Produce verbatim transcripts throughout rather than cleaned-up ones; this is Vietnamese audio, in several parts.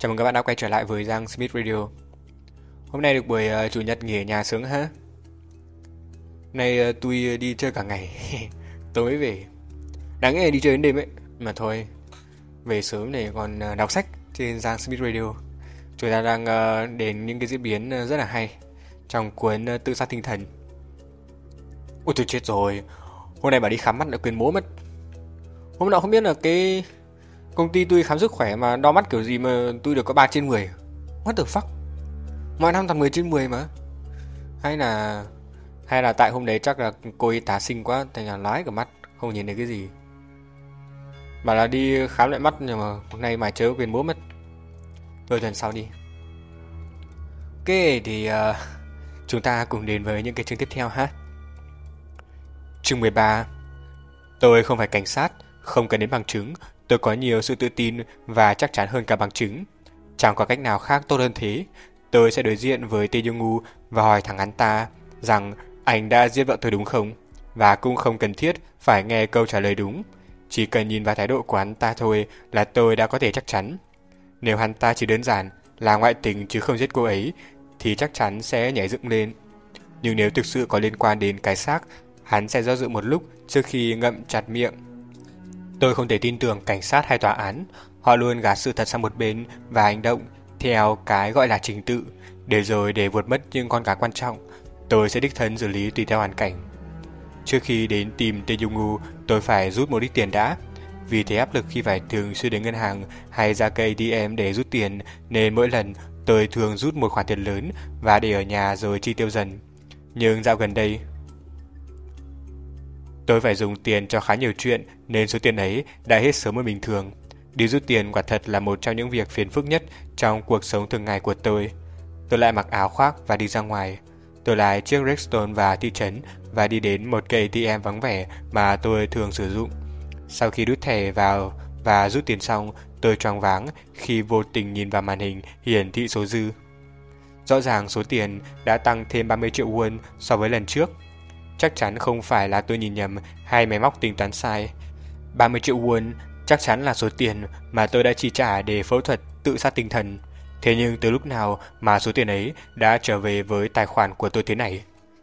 Chào mừng các bạn đã quay trở lại với Giang Smith Radio. Hôm nay được buổi uh, chủ nhật nghỉ ở nhà sướng ha. Nay uh, tôi đi chơi cả ngày, tối mới về. Đáng nghe đi chơi đến đêm ấy, mà thôi, về sớm để còn uh, đọc sách trên Giang Smith Radio. Chúng ta đang uh, đến những cái diễn biến uh, rất là hay trong cuốn uh, Tự sát tinh thần. Ôi tôi chết rồi, hôm nay bà đi khám mắt đã quên bố mất. Hôm nọ không biết là cái công ty tôi khám sức khỏe mà đo mắt kiểu gì mà tôi được có ba trên mười. What the fuck? Mọi năm toàn mười trên mười mà. Hay là Hay là tại hôm đấy chắc là cô y tá xinh quá, thành là lái cả mắt, không nhìn thấy cái gì. Bảo là đi khám lại mắt nhưng mà hôm nay mà chớ quên bố mất. Rồi tuần sau đi. Ok thì uh, chúng ta cùng đến với những cái chương tiếp theo ha. Chương mười ba. Tôi không phải cảnh sát, không cần đến bằng chứng. Tôi có nhiều sự tự tin và chắc chắn hơn cả bằng chứng. Chẳng có cách nào khác tốt hơn thế. Tôi sẽ đối diện với Tae Jung-woo và hỏi thẳng hắn ta rằng anh đã giết vợ tôi đúng không? Và cũng không cần thiết phải nghe câu trả lời đúng. Chỉ cần nhìn vào thái độ của hắn ta thôi là tôi đã có thể chắc chắn. Nếu hắn ta chỉ đơn giản là ngoại tình chứ không giết cô ấy thì chắc chắn sẽ nhảy dựng lên. Nhưng nếu thực sự có liên quan đến cái xác, hắn sẽ do dự một lúc trước khi ngậm chặt miệng. Tôi không thể tin tưởng cảnh sát hay tòa án. Họ luôn gạt sự thật sang một bên và hành động theo cái gọi là trình tự, để rồi để vượt mất những con cá quan trọng. Tôi sẽ đích thân xử lý tùy theo hoàn cảnh. Trước khi đến tìm Tae Jung-woo, tôi phải rút một ít tiền đã. Vì thế áp lực khi phải thường xuyên đến ngân hàng hay ra cây a tê em để rút tiền, nên mỗi lần tôi thường rút một khoản tiền lớn và để ở nhà rồi chi tiêu dần. Nhưng dạo gần đây, tôi phải dùng tiền cho khá nhiều chuyện nên số tiền ấy đã hết sớm hơn bình thường. Đi rút tiền quả thật là một trong những việc phiền phức nhất trong cuộc sống thường ngày của tôi. Tôi lại mặc áo khoác và đi ra ngoài. Tôi lái chiếc Rexton vào thị trấn và đi đến một cây a tê em vắng vẻ mà tôi thường sử dụng. Sau khi đút thẻ vào và rút tiền xong, tôi choáng váng khi vô tình nhìn vào màn hình hiển thị số dư. Rõ ràng số tiền đã tăng thêm ba mươi triệu won so với lần trước. Chắc chắn không phải là tôi nhìn nhầm hay máy móc tính toán sai. ba mươi triệu won chắc chắn là số tiền mà tôi đã chi trả để phẫu thuật tự sát tinh thần. Thế nhưng từ lúc nào mà số tiền ấy đã trở về với tài khoản của tôi thế này?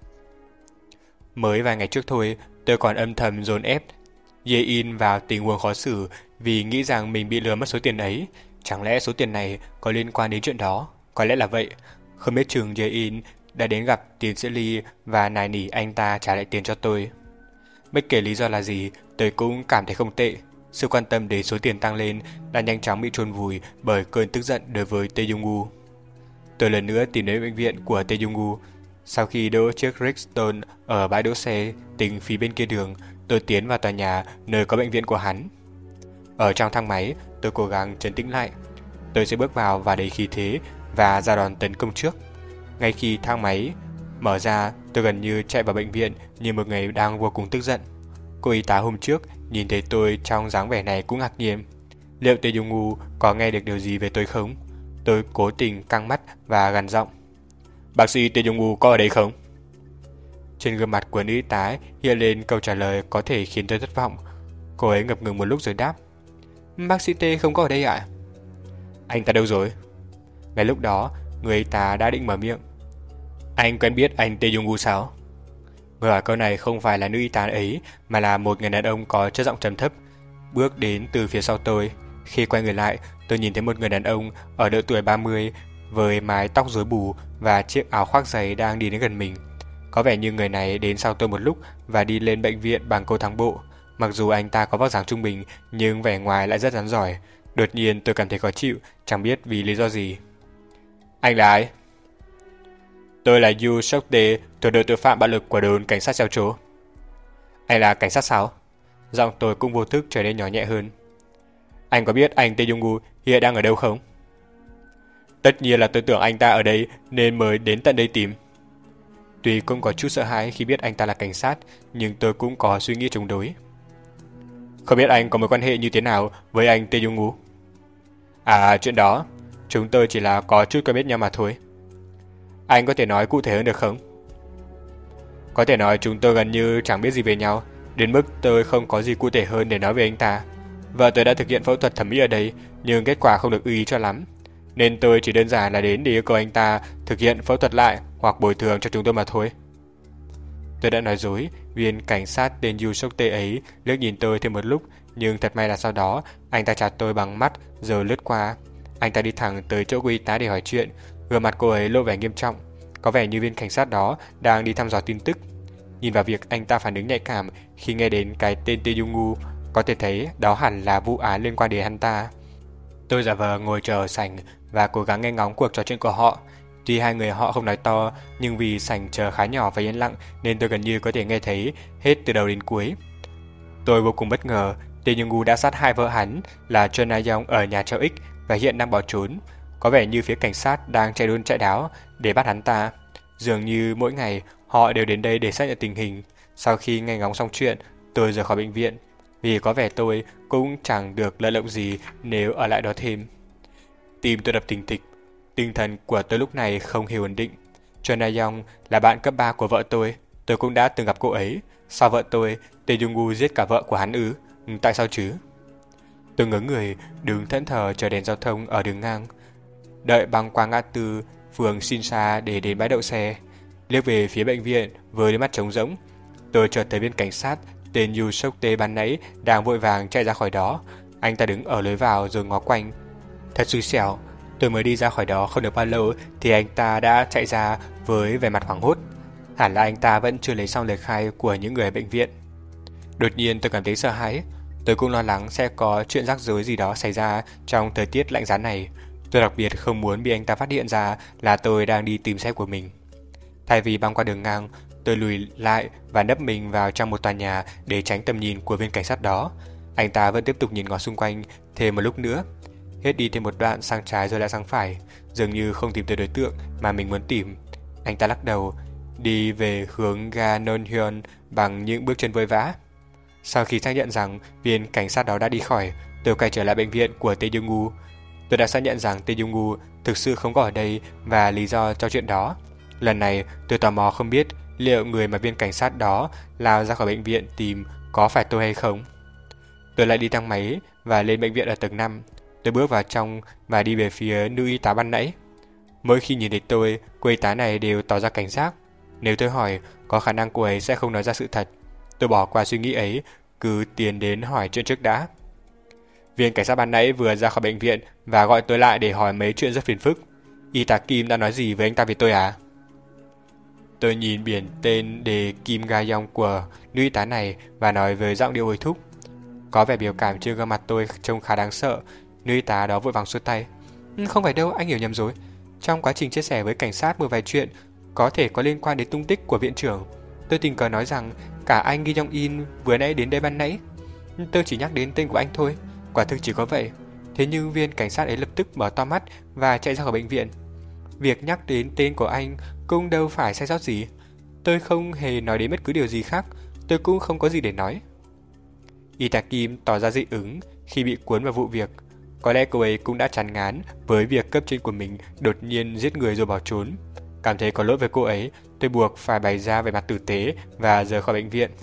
Mới vài ngày trước thôi, tôi còn âm thầm dồn ép Ye-in vào tình huống khó xử vì nghĩ rằng mình bị lừa mất số tiền ấy. Chẳng lẽ số tiền này có liên quan đến chuyện đó? Có lẽ là vậy. Không biết chừng Ye-in đã đến gặp tiến sĩ Lee và nài nỉ anh ta trả lại tiền cho tôi. Bất kể lý do là gì, tôi cũng cảm thấy không tệ. Sự quan tâm đến số tiền tăng lên đã nhanh chóng bị chôn vùi bởi cơn tức giận đối với Tae Jung-woo. Tôi lần nữa tìm đến bệnh viện của Tae Jung-woo. Sau khi đỗ chiếc Rexton ở bãi đỗ xe tính phía bên kia đường, tôi tiến vào tòa nhà nơi có bệnh viện của hắn. Ở trong thang máy, tôi cố gắng trấn tĩnh lại. Tôi sẽ bước vào và đầy khí thế và ra đòn tấn công trước. Ngay khi thang máy mở ra, tôi gần như chạy vào bệnh viện như một người đang vô cùng tức giận. Cô y tá hôm trước nhìn thấy tôi trong dáng vẻ này cũng ngạc nhiên. Liệu Tae Jung-woo có nghe được điều gì về tôi không? Tôi cố tình căng mắt và gằn giọng. Bác sĩ Tae Jung-woo có ở đây không? Trên gương mặt của nữ y tá hiện lên câu trả lời có thể khiến tôi thất vọng. Cô ấy ngập ngừng một lúc rồi đáp. Bác sĩ T không có ở đây ạ. Anh ta đâu rồi? Ngay lúc đó, người y tá đã định mở miệng. Anh quen biết anh Tae Jung-woo sao? Người hỏi câu này không phải là nữ y tá ấy, mà là một người đàn ông có chất giọng trầm thấp, bước đến từ phía sau tôi. Khi quay người lại, tôi nhìn thấy một người đàn ông ở độ tuổi ba mươi với mái tóc rối bù và chiếc áo khoác dày đang đi đến gần mình. Có vẻ như người này đến sau tôi một lúc và đi lên bệnh viện bằng cầu thang bộ. Mặc dù anh ta có vóc dáng trung bình, nhưng vẻ ngoài lại rất rắn giỏi. Đột nhiên tôi cảm thấy khó chịu, chẳng biết vì lý do gì. Anh là ai? Tôi là Yu Sok-tae, thuộc đội tội phạm bạo lực của đồn cảnh sát Xeo Chố. Anh là cảnh sát sao? Giọng tôi cũng vô thức trở nên nhỏ nhẹ hơn. Anh có biết anh Tae Jung-woo hiện đang ở đâu không? Tất nhiên là tôi tưởng anh ta ở đây nên mới đến tận đây tìm. Tuy cũng có chút sợ hãi khi biết anh ta là cảnh sát, nhưng tôi cũng có suy nghĩ chống đối. Không biết anh có mối quan hệ như thế nào với anh Tae Jung-woo? À, chuyện đó, chúng tôi chỉ là có chút quen biết nhau mà thôi. Anh có thể nói cụ thể hơn được không? Có thể nói chúng tôi gần như chẳng biết gì về nhau, đến mức tôi không có gì cụ thể hơn để nói về anh ta. Vợ tôi đã thực hiện phẫu thuật thẩm mỹ ở đây, nhưng kết quả không được ưng ý cho lắm. nên tôi chỉ đơn giản là đến để yêu cầu anh ta thực hiện phẫu thuật lại hoặc bồi thường cho chúng tôi mà thôi. Tôi đã nói dối, viên cảnh sát tên Yu Sok Tae ấy liếc nhìn tôi thêm một lúc, nhưng thật may là sau đó anh ta chào tôi bằng mắt rồi lướt qua. Anh ta đi thẳng tới chỗ của y tá để hỏi chuyện, gương mặt cô ấy lộ vẻ nghiêm trọng, có vẻ như viên cảnh sát đó đang đi thăm dò tin tức. Nhìn vào việc anh ta phản ứng nhạy cảm khi nghe đến cái tên Tae Jung-woo, có thể thấy đó hẳn là vụ án liên quan đến hắn ta. Tôi giả vờ ngồi chờ ở sảnh và cố gắng nghe ngóng cuộc trò chuyện của họ. Tuy hai người họ không nói to, nhưng vì sảnh chờ khá nhỏ và yên lặng nên tôi gần như có thể nghe thấy hết từ đầu đến cuối. Tôi vô cùng bất ngờ, Tae Jung-woo đã sát hai vợ hắn là Chun A-young ở nhà trọ X và hiện đang bỏ trốn. Có vẻ như phía cảnh sát đang chạy đôn chạy đáo để bắt hắn ta. Dường như mỗi ngày họ đều đến đây để xác nhận tình hình. Sau khi nghe ngóng xong chuyện, tôi rời khỏi bệnh viện, vì có vẻ tôi cũng chẳng được lợi lộc gì nếu ở lại đó thêm. Tim tôi đập thình thịch, tinh thần của tôi lúc này không hề ổn định. Chun A-young là bạn cấp ba của vợ tôi, tôi cũng đã từng gặp cô ấy. Sao vợ tôi, Tae Jung-woo giết cả vợ của hắn ư? Tại sao chứ? Tôi ngớ người, đứng thẫn thờ chờ đèn giao thông ở đường ngang, đợi băng qua ngã tư phường Shinsa để đến bãi đậu xe. Liếc về phía bệnh viện với đôi mắt trống rỗng, tôi chợt thấy viên cảnh sát tên Yu Sok Tae ban nãy đang vội vàng chạy ra khỏi đó. Anh ta đứng ở lối vào rồi ngó quanh. Thật xui xẻo, tôi mới đi ra khỏi đó không được bao lâu thì anh ta đã chạy ra với vẻ mặt hoảng hốt. Hẳn là anh ta vẫn chưa lấy xong lời khai của những người ở bệnh viện. Đột nhiên tôi cảm thấy sợ hãi. Tôi cũng lo lắng sẽ có chuyện rắc rối gì đó xảy ra trong thời tiết lạnh giá này. Tôi đặc biệt không muốn bị anh ta phát hiện ra là tôi đang đi tìm xe của mình. Thay vì băng qua đường ngang, tôi lùi lại và nấp mình vào trong một tòa nhà để tránh tầm nhìn của viên cảnh sát đó. Anh ta vẫn tiếp tục nhìn ngó xung quanh thêm một lúc nữa. Hết đi thêm một đoạn sang trái rồi lại sang phải, dường như không tìm thấy đối tượng mà mình muốn tìm. Anh ta lắc đầu, đi về hướng ga Nonhyun bằng những bước chân vội vã. Sau khi xác nhận rằng viên cảnh sát đó đã đi khỏi, tôi quay trở lại bệnh viện của Tae Jung-woo. Tôi đã xác nhận rằng Tae Jung-woo thực sự không có ở đây và lý do cho chuyện đó. Lần này tôi tò mò không biết liệu người mà viên cảnh sát đó lao ra khỏi bệnh viện tìm có phải tôi hay không. Tôi lại đi thang máy và lên bệnh viện ở tầng năm. Tôi bước vào trong và đi về phía nữ y tá ban nãy. Mỗi khi nhìn thấy tôi, cô y tá này đều tỏ ra cảnh giác. Nếu tôi hỏi, có khả năng cô ấy sẽ không nói ra sự thật. Tôi bỏ qua suy nghĩ ấy, cứ tiến đến hỏi chuyện trước đã. Viên cảnh sát ban nãy vừa ra khỏi bệnh viện và gọi tôi lại để hỏi mấy chuyện rất phiền phức. Y tá Kim đã nói gì với anh ta về tôi à? Tôi nhìn biển tên đề Kim Ga-yong của nữ y tá này và nói với giọng điệu hối thúc. Có vẻ biểu cảm trên gương mặt tôi trông khá đáng sợ. Nữ y tá đó vội vàng xua tay. Không phải đâu, anh hiểu nhầm rồi. Trong quá trình chia sẻ với cảnh sát một vài chuyện có thể có liên quan đến tung tích của viện trưởng, tôi tình cờ nói rằng cả anh Gi Jong In vừa nãy đến đây ban nãy. Tôi chỉ nhắc đến tên của anh thôi, quả thực chỉ có vậy. Thế nhưng viên cảnh sát ấy lập tức mở to mắt và chạy ra khỏi bệnh viện. Việc nhắc đến tên của anh cũng đâu phải sai sót gì. Tôi không hề nói đến bất cứ điều gì khác. Tôi cũng không có gì để nói. Y tá Kim tỏ ra dị ứng khi bị cuốn vào vụ việc. Có lẽ cô ấy cũng đã chán ngán với việc cấp trên của mình đột nhiên giết người rồi bỏ trốn. Cảm thấy có lỗi với cô ấy, tôi buộc phải bày ra về mặt tử tế và rời khỏi bệnh viện.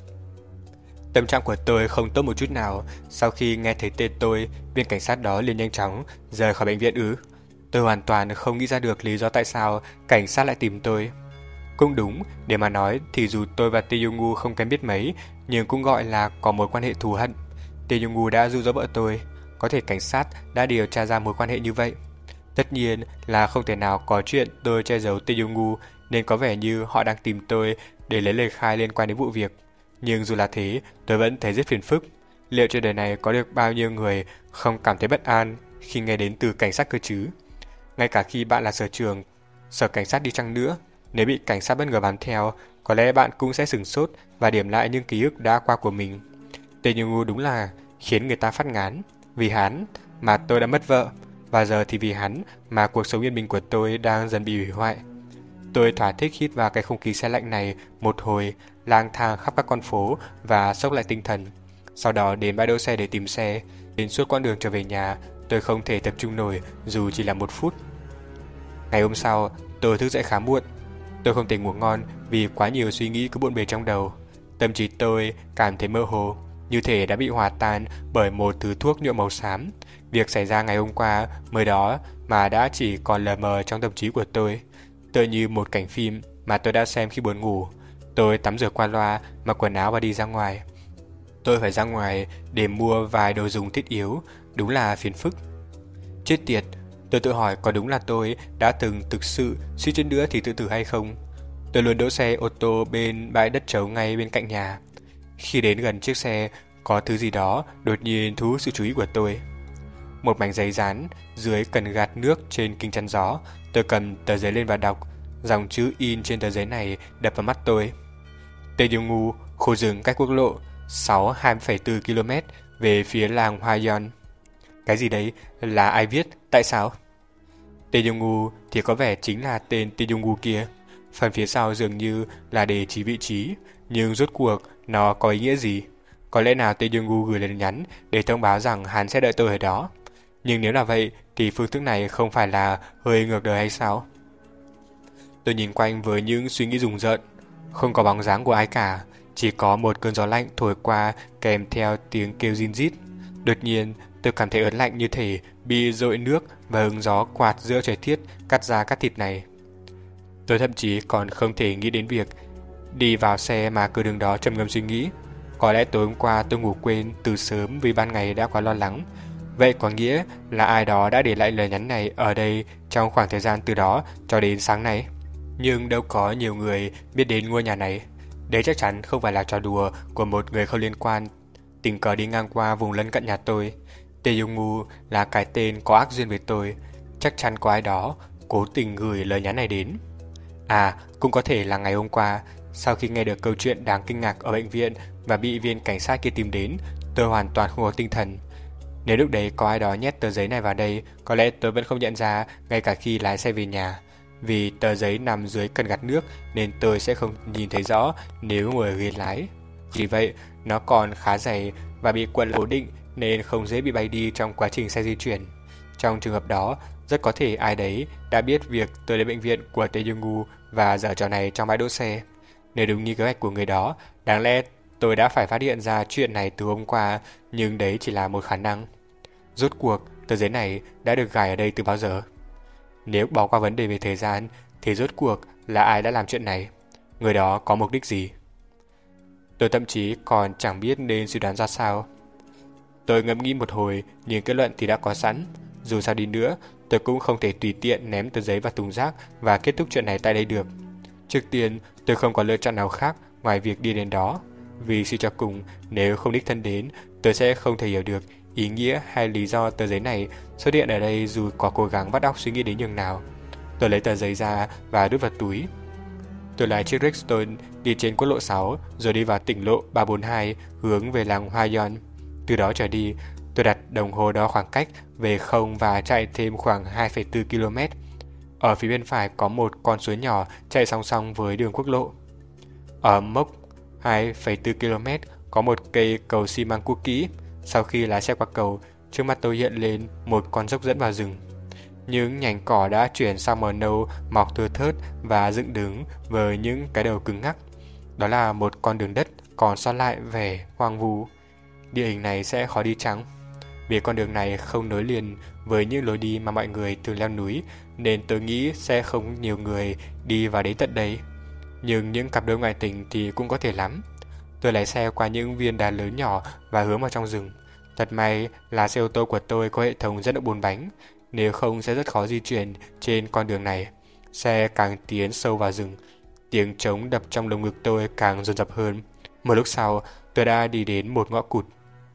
Tâm trạng của tôi không tốt một chút nào. Sau khi nghe thấy tên tôi, viên cảnh sát đó liền nhanh chóng rời khỏi bệnh viện ư? Tôi hoàn toàn không nghĩ ra được lý do tại sao cảnh sát lại tìm tôi. Cũng đúng, để mà nói thì dù tôi và Tae Jung-woo không quen biết mấy, nhưng cũng gọi là có mối quan hệ thù hận. Tae Jung-woo đã dụ dỗ vợ tôi, có thể cảnh sát đã điều tra ra mối quan hệ như vậy. Tất nhiên là không thể nào có chuyện tôi che giấu Tae Jung-woo, nên có vẻ như họ đang tìm tôi để lấy lời khai liên quan đến vụ việc. Nhưng dù là thế, tôi vẫn thấy rất phiền phức. Liệu trên đời này có được bao nhiêu người không cảm thấy bất an khi nghe đến từ cảnh sát cơ chứ? Ngay cả khi bạn là sở trưởng, sở cảnh sát đi chăng nữa, nếu bị cảnh sát bất ngờ bám theo, có lẽ bạn cũng sẽ sửng sốt và điểm lại những ký ức đã qua của mình. Tae Jung-woo đúng là khiến người ta phát ngán. Vì hắn mà tôi đã mất vợ, và giờ thì vì hắn mà cuộc sống yên bình của tôi đang dần bị hủy hoại. Tôi thỏa thích hít vào cái không khí se lạnh này một hồi, lang thang khắp các con phố và xốc lại tinh thần. Sau đó đến bãi đỗ xe để tìm xe. Đến suốt quãng đường trở về nhà, tôi không thể tập trung nổi dù chỉ là một phút. Ngày hôm sau, tôi thức dậy khá muộn. Tôi không thể ngủ ngon vì quá nhiều suy nghĩ cứ bộn bề trong đầu. Tâm trí tôi cảm thấy mơ hồ, như thể đã bị hòa tan bởi một thứ thuốc nhuộm màu xám. Việc xảy ra ngày hôm qua mới đó mà đã chỉ còn lờ mờ trong tâm trí của tôi, tựa như một cảnh phim mà tôi đã xem khi buồn ngủ. Tôi tắm rửa qua loa, mặc quần áo và đi ra ngoài. Tôi phải ra ngoài để mua vài đồ dùng thiết yếu, đúng là phiền phức. Chết tiệt, tôi tự hỏi có đúng là tôi đã từng thực sự suýt chút nữa thì tự tử hay không. Tôi luôn đỗ xe ô tô bên bãi đất trống ngay bên cạnh nhà. Khi đến gần chiếc xe, có thứ gì đó đột nhiên thu hút sự chú ý của tôi. Một mảnh giấy dán dưới cần gạt nước trên kính chắn gió. Tôi cầm tờ giấy lên và đọc. Dòng chữ in trên tờ giấy này đập vào mắt tôi. Tê Điêu Ngu, khu rừng cách quốc lộ sáu hai phẩy bốn ki lô mét về phía làng Hoa Yon. Cái gì đấy? Là ai viết? Tại sao? Tê Điêu Ngu thì có vẻ chính là tên Tê Điêu Ngu kia. Phần phía sau dường như là để chỉ vị trí, nhưng rốt cuộc nó có ý nghĩa gì? Có lẽ nào Tê Điêu Ngu gửi lời nhắn để thông báo rằng hắn sẽ đợi tôi ở đó. Nhưng nếu là vậy thì phương thức này không phải là hơi ngược đời hay sao? Tôi nhìn quanh với những suy nghĩ rùng rợn. Không có bóng dáng của ai cả, chỉ có một cơn gió lạnh thổi qua kèm theo tiếng kêu rin rít. Đột nhiên, tôi cảm thấy ớn lạnh như thể bị dội nước và hứng gió quạt giữa trời tiết cắt da cắt thịt này. Tôi thậm chí còn không thể nghĩ đến việc đi vào xe mà cứ đứng đó trầm ngâm suy nghĩ. Có lẽ tối hôm qua tôi ngủ quên từ sớm vì ban ngày đã quá lo lắng. Vậy có nghĩa là ai đó đã để lại lời nhắn này ở đây trong khoảng thời gian từ đó cho đến sáng nay. Nhưng đâu có nhiều người biết đến ngôi nhà này. Đấy chắc chắn không phải là trò đùa của một người không liên quan tình cờ đi ngang qua vùng lân cận nhà tôi. Tê Dung Ngu là cái tên có ác duyên với tôi. Chắc chắn có ai đó cố tình gửi lời nhắn này đến. À, cũng có thể là ngày hôm qua, sau khi nghe được câu chuyện đáng kinh ngạc ở bệnh viện và bị viên cảnh sát kia tìm đến, tôi hoàn toàn không có tinh thần. Nếu lúc đấy có ai đó nhét tờ giấy này vào đây, có lẽ tôi vẫn không nhận ra ngay cả khi lái xe về nhà. Vì tờ giấy nằm dưới cần gạt nước nên tôi sẽ không nhìn thấy rõ nếu ngồi ở ghế lái. Vì vậy, nó còn khá dày và bị cuộn lại cố định nên không dễ bị bay đi trong quá trình xe di chuyển. Trong trường hợp đó, rất có thể ai đấy đã biết việc tôi đến bệnh viện của Tê Dung Ngu và giở trò này trong bãi đỗ xe. Nếu đúng như kế hoạch của người đó, đáng lẽ tôi đã phải phát hiện ra chuyện này từ hôm qua, nhưng đấy chỉ là một khả năng. Rốt cuộc, tờ giấy này đã được gài ở đây từ bao giờ? Nếu bỏ qua vấn đề về thời gian, thì rốt cuộc là ai đã làm chuyện này? Người đó có mục đích gì? Tôi thậm chí còn chẳng biết nên suy đoán ra sao. Tôi ngẫm nghĩ một hồi, nhưng kết luận thì đã có sẵn. Dù sao đi nữa, tôi cũng không thể tùy tiện ném tờ giấy vào thùng rác và kết thúc chuyện này tại đây được. Trước tiên, tôi không có lựa chọn nào khác ngoài việc đi đến đó. Vì suy cho cùng, nếu không đích thân đến, tôi sẽ không thể hiểu được ý nghĩa hay lý do tờ giấy này xuất hiện ở đây dù có cố gắng vắt óc suy nghĩ đến nhường nào. Tôi lấy tờ giấy ra và đút vào túi. Tôi lái chiếc Rexton đi trên quốc lộ sáu rồi đi vào tỉnh lộ ba bốn hai hướng về làng Hoa Yon. Từ đó trở đi, tôi đặt đồng hồ đo khoảng cách về không và chạy thêm khoảng hai phẩy bốn ki lô mét. Ở phía bên phải có một con suối nhỏ chạy song song với đường quốc lộ. Ở mốc hai phẩy bốn ki lô mét có một cây cầu xi măng cũ kỹ. Sau khi lái xe qua cầu, trước mắt tôi hiện lên một con dốc dẫn vào rừng. Những nhành cỏ đã chuyển sang màu nâu mọc thưa thớt và dựng đứng với những cái đầu cứng ngắc. Đó là một con đường đất còn sót lại vẻ hoang vu. Địa hình này sẽ khó đi chăng? Vì con đường này không nối liền với những lối đi mà mọi người thường leo núi, nên tôi nghĩ sẽ không nhiều người đi vào đến tận đây. Nhưng những cặp đôi ngoại tình thì cũng có thể lắm. Tôi lái xe qua những viên đá lớn nhỏ và hướng vào trong rừng. Thật may là xe ô tô của tôi có hệ thống dẫn động bốn bánh, nếu không sẽ rất khó di chuyển trên con đường này. Xe càng tiến sâu vào rừng, tiếng trống đập trong lồng ngực tôi càng dồn dập hơn. Một lúc sau, tôi đã đi đến một ngõ cụt.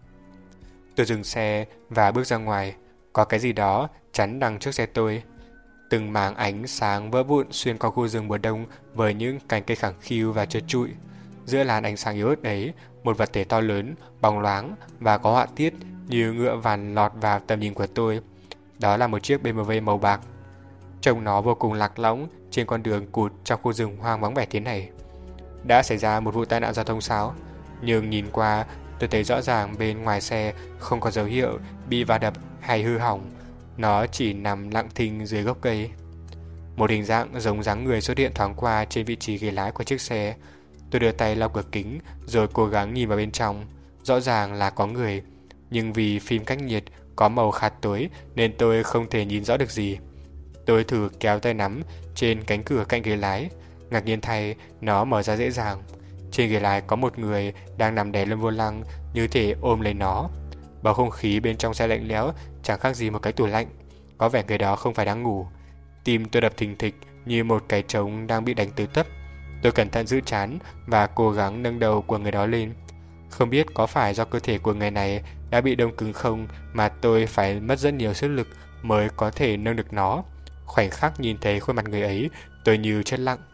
Tôi dừng xe và bước ra ngoài. Có cái gì đó chắn đằng trước xe tôi. Từng mảng ánh sáng vỡ vụn xuyên qua khu rừng mùa đông với những cành cây khẳng khiu và trơ trụi. Giữa làn ánh sáng yếu ớt ấy, một vật thể to lớn, bóng loáng và có họa tiết như ngựa vằn lọt vào tầm nhìn của tôi. Đó là một chiếc bê em vê màu bạc. Trông nó vô cùng lạc lõng trên con đường cụt trong khu rừng hoang vắng vẻ thế này. Đã xảy ra một vụ tai nạn giao thông sao? Nhưng nhìn qua, tôi thấy rõ ràng bên ngoài xe không có dấu hiệu bị va đập hay hư hỏng. Nó chỉ nằm lặng thinh dưới gốc cây. Một hình dạng giống dáng người xuất hiện thoáng qua trên vị trí ghế lái của chiếc xe. Tôi đưa tay lau cửa kính rồi cố gắng nhìn vào bên trong. Rõ ràng là có người, nhưng vì phim cách nhiệt có màu khá tối nên tôi không thể nhìn rõ được gì. Tôi thử kéo tay nắm trên cánh cửa cạnh ghế lái. Ngạc nhiên thay, nó mở ra dễ dàng. Trên ghế lái có một người đang nằm đè lên vô lăng, như thể ôm lấy nó. Bầu không khí bên trong xe lạnh lẽo, chẳng khác gì một cái tủ lạnh. Có vẻ người đó không phải đang ngủ. Tim tôi đập thình thịch như một cái trống đang bị đánh tới tấp. Tôi cẩn thận giữ trán và cố gắng nâng đầu của người đó lên. Không biết có phải do cơ thể của người này đã bị đông cứng không mà tôi phải mất rất nhiều sức lực mới có thể nâng được nó. Khoảnh khắc nhìn thấy khuôn mặt người ấy, tôi như chết lặng.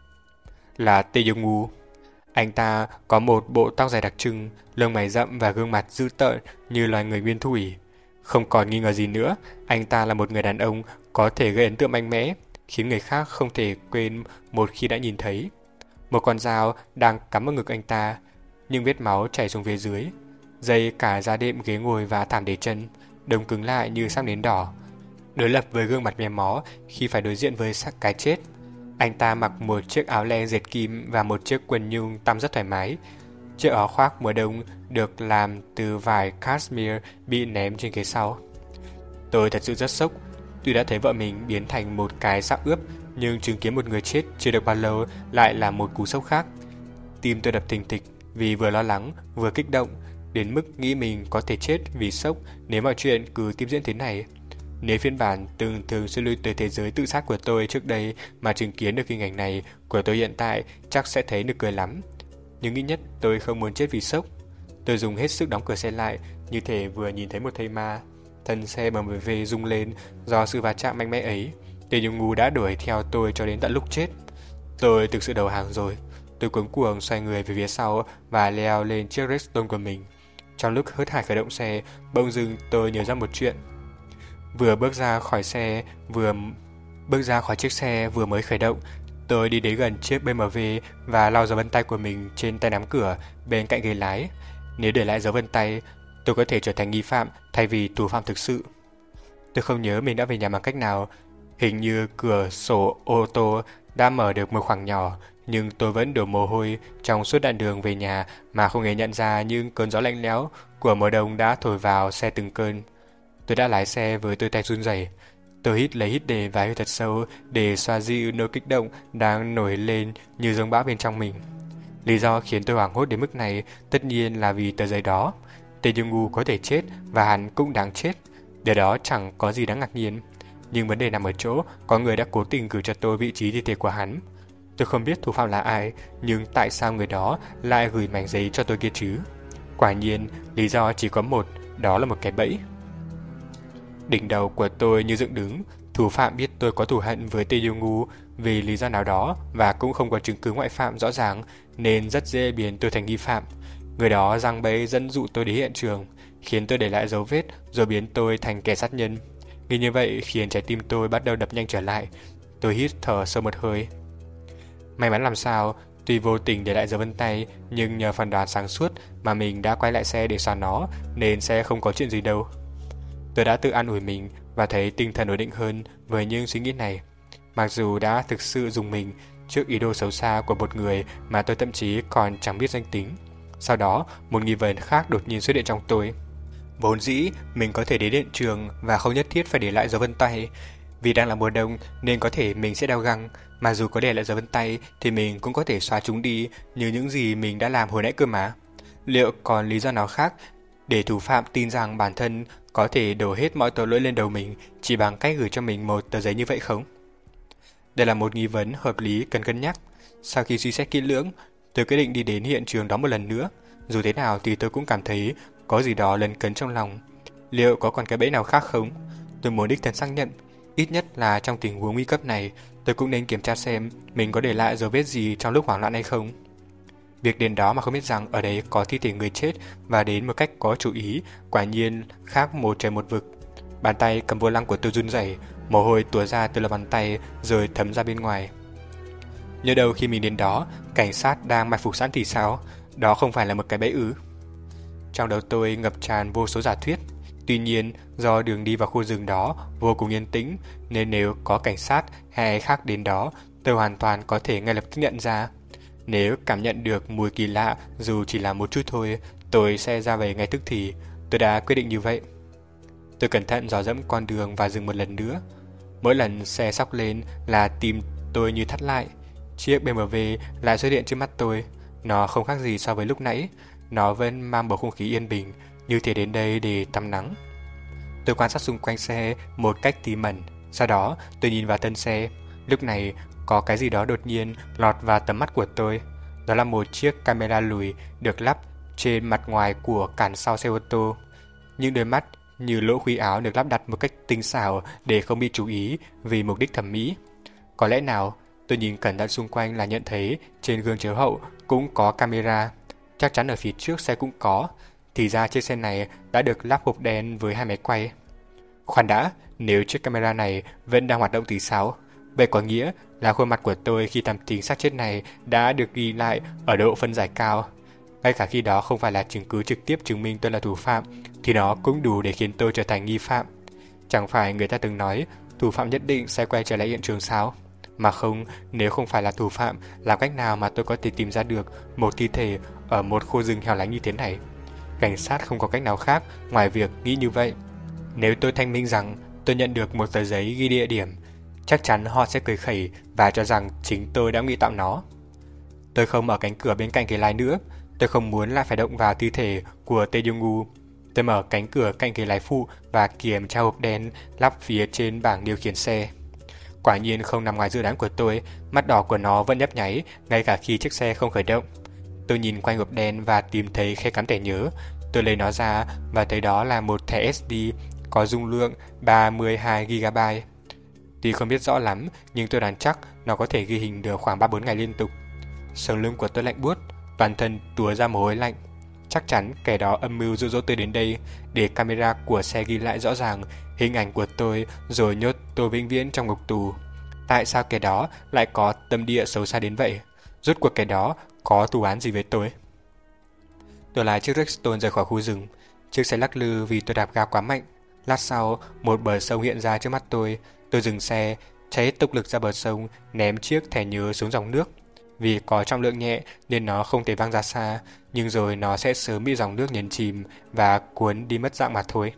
Là Tae Yong-woo. Anh ta có một bộ tóc dài đặc trưng, lông mày rậm và gương mặt dữ tợn như loài người nguyên thủy. Không còn nghi ngờ gì nữa, anh ta là một người đàn ông có thể gây ấn tượng mạnh mẽ, khiến người khác không thể quên một khi đã nhìn thấy. Một con dao đang cắm vào ngực anh ta, nhưng vết máu chảy xuống phía dưới. Dây cả giá đệm ghế ngồi và thảm để chân, đông cứng lại như sắp nến đỏ. Đối lập với gương mặt mè mó khi phải đối diện với xác cái chết. Anh ta mặc một chiếc áo len dệt kim và một chiếc quần nhung tăm rất thoải mái. Chiếc áo khoác mùa đông được làm từ vải cashmere bị ném trên ghế sau. Tôi thật sự rất sốc. Tuy đã thấy vợ mình biến thành một cái xác ướp, nhưng chứng kiến một người chết chưa được bao lâu lại là một cú sốc khác. Tim tôi đập thình thịch vì vừa lo lắng vừa kích động, đến mức nghĩ mình có thể chết vì sốc nếu mọi chuyện cứ tiếp diễn thế này. Nếu phiên bản từng thường xuyên lui tới thế giới tự sát của tôi trước đây mà chứng kiến được hình ảnh này của tôi hiện tại, chắc sẽ thấy nực cười lắm. Nhưng ít nhất tôi không muốn chết vì sốc. Tôi dùng hết sức đóng cửa xe lại, như thể vừa nhìn thấy một thây ma. Thân xe bê em vê rung lên do sự va chạm mạnh mẽ ấy. Tae Yong-woo đã đuổi theo tôi cho đến tận lúc chết. Tôi thực sự đầu hàng rồi. Tôi cuống cuồng xoay người về phía sau và leo lên chiếc Redstone của mình. Trong lúc hớt hải khởi động xe, bỗng dưng tôi nhớ ra một chuyện. Vừa bước ra khỏi xe, vừa bước ra khỏi chiếc xe vừa mới khởi động, tôi đi đến gần chiếc bê em vê và lau dấu vân tay của mình trên tay nắm cửa bên cạnh ghế lái. Nếu để lại dấu vân tay, tôi có thể trở thành nghi phạm thay vì thủ phạm thực sự. Tôi không nhớ mình đã về nhà bằng cách nào. Hình như cửa sổ ô tô đã mở được một khoảng nhỏ, nhưng tôi vẫn đổ mồ hôi trong suốt đoạn đường về nhà mà không hề nhận ra những cơn gió lạnh lẽo của mùa đông đã thổi vào xe từng cơn. Tôi đã lái xe với đôi tay run rẩy. Tôi hít lấy hít để vài hơi thật sâu để xoa dịu nỗi kích động đang nổi lên như dông bão bên trong mình. Lý do khiến tôi hoảng hốt đến mức này tất nhiên là vì tờ giấy đó. Tae Yong-woo có thể chết và hắn cũng đáng chết. Điều đó chẳng có gì đáng ngạc nhiên. Nhưng vấn đề nằm ở chỗ có người đã cố tình gửi cho tôi vị trí thi thể của hắn. Tôi không biết thủ phạm là ai, nhưng tại sao người đó lại gửi mảnh giấy cho tôi kia chứ? Quả nhiên, lý do chỉ có một, đó là một cái bẫy. Đỉnh đầu của tôi như dựng đứng. Thủ phạm biết tôi có thù hận với Tae Yong-woo vì lý do nào đó và cũng không có chứng cứ ngoại phạm rõ ràng nên rất dễ biến tôi thành nghi phạm. Người đó giăng bẫy dẫn dụ tôi đến hiện trường, khiến tôi để lại dấu vết rồi biến tôi thành kẻ sát nhân. Nghĩ như vậy khiến trái tim tôi bắt đầu đập nhanh trở lại. Tôi hít thở sâu một hơi. May mắn làm sao, tuy vô tình để lại dấu vân tay, nhưng nhờ phán đoán sáng suốt mà mình đã quay lại xe để xóa nó nên sẽ không có chuyện gì đâu. Tôi đã tự an ủi mình và thấy tinh thần ổn định hơn với những suy nghĩ này. Mặc dù đã thực sự dùng mình trước ý đồ xấu xa của một người mà tôi thậm chí còn chẳng biết danh tính. Sau đó, một nghi vấn khác đột nhiên xuất hiện trong tôi. Vốn dĩ, mình có thể đến hiện trường và không nhất thiết phải để lại dấu vân tay. Vì đang là mùa đông nên có thể mình sẽ đeo găng, mà dù có để lại dấu vân tay thì mình cũng có thể xóa chúng đi như những gì mình đã làm hồi nãy cơ mà. Liệu còn lý do nào khác để thủ phạm tin rằng bản thân có thể đổ hết mọi tội lỗi lên đầu mình chỉ bằng cách gửi cho mình một tờ giấy như vậy không? Đây là một nghi vấn hợp lý cần cân nhắc. Sau khi suy xét kỹ lưỡng, tôi quyết định đi đến hiện trường đó một lần nữa. Dù thế nào thì tôi cũng cảm thấy có gì đó lấn cấn trong lòng. Liệu có còn cái bẫy nào khác không? Tôi muốn đích thân xác nhận. Ít nhất là trong tình huống nguy cấp này, tôi cũng nên kiểm tra xem mình có để lại dấu vết gì trong lúc hoảng loạn hay không. Việc đến đó mà không biết rằng ở đấy có thi thể người chết và đến một cách có chủ ý, quả nhiên khác một trời một vực. Bàn tay cầm vô lăng của tôi run rẩy, mồ hôi túa ra từ lòng bàn tay rồi thấm ra bên ngoài. Nhớ đâu khi mình đến đó, cảnh sát đang mai phục sẵn thì sao? Đó không phải là một cái bẫy ư? Trong đầu tôi ngập tràn vô số giả thuyết. Tuy nhiên, do đường đi vào khu rừng đó vô cùng yên tĩnh, nên nếu có cảnh sát hay khác đến đó, tôi hoàn toàn có thể ngay lập tức nhận ra. Nếu cảm nhận được mùi kỳ lạ dù chỉ là một chút thôi, tôi sẽ ra về ngay tức thì. Tôi đã quyết định như vậy. Tôi cẩn thận dò dẫm con đường và dừng một lần nữa. Mỗi lần xe xóc lên là tim tôi như thắt lại. Chiếc bê em vê lại xuất hiện trước mắt tôi. Nó không khác gì so với lúc nãy. Nó vẫn mang bầu không khí yên bình, như thể đến đây để tắm nắng. Tôi quan sát xung quanh xe một cách tỉ mẩn. Sau đó tôi nhìn vào thân xe. Lúc này có cái gì đó đột nhiên lọt vào tầm mắt của tôi. Đó là một chiếc camera lùi được lắp trên mặt ngoài của cản sau xe ô tô. Những đôi mắt như lỗ khuy áo được lắp đặt một cách tinh xảo để không bị chú ý vì mục đích thẩm mỹ. Có lẽ nào tôi nhìn cẩn thận xung quanh là nhận thấy trên gương chiếu hậu cũng có camera. Chắc chắn ở phía trước xe cũng có. Thì ra chiếc xe này đã được lắp hộp đen với hai máy quay. Khoan đã, nếu chiếc camera này vẫn đang hoạt động thì sao? Vậy có nghĩa là khuôn mặt của tôi khi thăm tính xác chết này đã được ghi lại ở độ phân giải cao. Ngay cả khi đó không phải là chứng cứ trực tiếp chứng minh tôi là thủ phạm, thì nó cũng đủ để khiến tôi trở thành nghi phạm. Chẳng phải người ta từng nói thủ phạm nhất định sẽ quay trở lại hiện trường sao? Mà không, nếu không phải là thủ phạm, làm cách nào mà tôi có thể tìm ra được một thi thể ở một khu rừng hẻo lánh như thế này? Cảnh sát không có cách nào khác ngoài việc nghĩ như vậy. Nếu tôi thanh minh rằng tôi nhận được một tờ giấy ghi địa điểm, chắc chắn họ sẽ cười khẩy và cho rằng chính tôi đã ngụy tạo nó. Tôi không mở cánh cửa bên cạnh ghế lái nữa. Tôi không muốn lại phải động vào thi thể của Tae Jong-woo. Tôi mở cánh cửa cạnh ghế lái phụ và kiểm tra hộp đen lắp phía trên bảng điều khiển xe. Quả nhiên không nằm ngoài dự đoán của tôi, mắt đỏ của nó vẫn nhấp nháy ngay cả khi chiếc xe không khởi động. Tôi nhìn quanh hộp đen và tìm thấy khe cắm thẻ nhớ. Tôi lấy nó ra và thấy đó là một thẻ ét đê có dung lượng ba mươi hai gi ga bai. Tuy không biết rõ lắm, nhưng tôi đoán chắc nó có thể ghi hình được khoảng ba bốn ngày liên tục. Sống lưng của tôi lạnh buốt, toàn thân túa ra mồ hôi lạnh. Chắc chắn kẻ đó âm mưu dụ dỗ tôi đến đây để camera của xe ghi lại rõ ràng hình ảnh của tôi rồi nhốt tôi vĩnh viễn trong ngục tù. Tại sao kẻ đó lại có tâm địa xấu xa đến vậy? Rốt cuộc kẻ đó có thù oán gì với tôi? Tôi lái chiếc Rexton rời khỏi khu rừng. Chiếc xe lắc lư vì tôi đạp ga quá mạnh. Lát sau, một bờ sông hiện ra trước mắt tôi. Tôi dừng xe, chạy hết tốc lực ra bờ sông, ném chiếc thẻ nhớ xuống dòng nước. Vì có trọng lượng nhẹ nên nó không thể văng ra xa, nhưng rồi nó sẽ sớm bị dòng nước nhấn chìm và cuốn đi mất dạng mà thôi.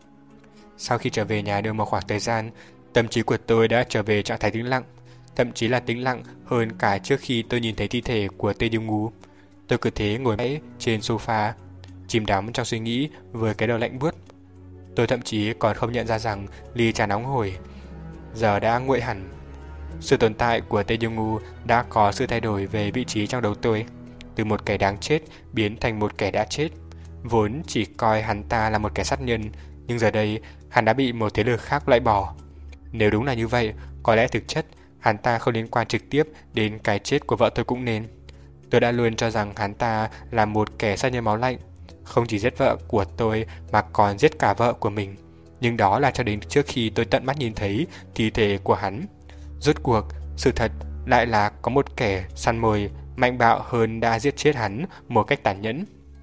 Sau khi trở về nhà được một khoảng thời gian, tâm trí của tôi đã trở về trạng thái tĩnh lặng, thậm chí là tĩnh lặng hơn cả trước khi tôi nhìn thấy thi thể của Tae Jong-woo. Tôi cứ thế ngồi mãi trên sofa, chìm đắm trong suy nghĩ với cái đầu lạnh buốt. Tôi thậm chí còn không nhận ra rằng ly trà nóng hổi giờ đã nguội hẳn. Sự tồn tại của Tae Jong-woo đã có sự thay đổi về vị trí trong đầu tôi, từ một kẻ đáng chết biến thành một kẻ đã chết. Vốn chỉ coi hắn ta là một kẻ sát nhân, nhưng giờ đây hắn đã bị một thế lực khác loại bỏ. Nếu đúng là như vậy, có lẽ thực chất hắn ta không liên quan trực tiếp đến cái chết của vợ tôi cũng nên. Tôi đã luôn cho rằng hắn ta là một kẻ sát nhân máu lạnh, không chỉ giết vợ của tôi mà còn giết cả vợ của mình. Nhưng đó là cho đến trước khi tôi tận mắt nhìn thấy thi thể của hắn. Rốt cuộc, sự thật lại là có một kẻ săn mồi mạnh bạo hơn đã giết chết hắn một cách tàn nhẫn.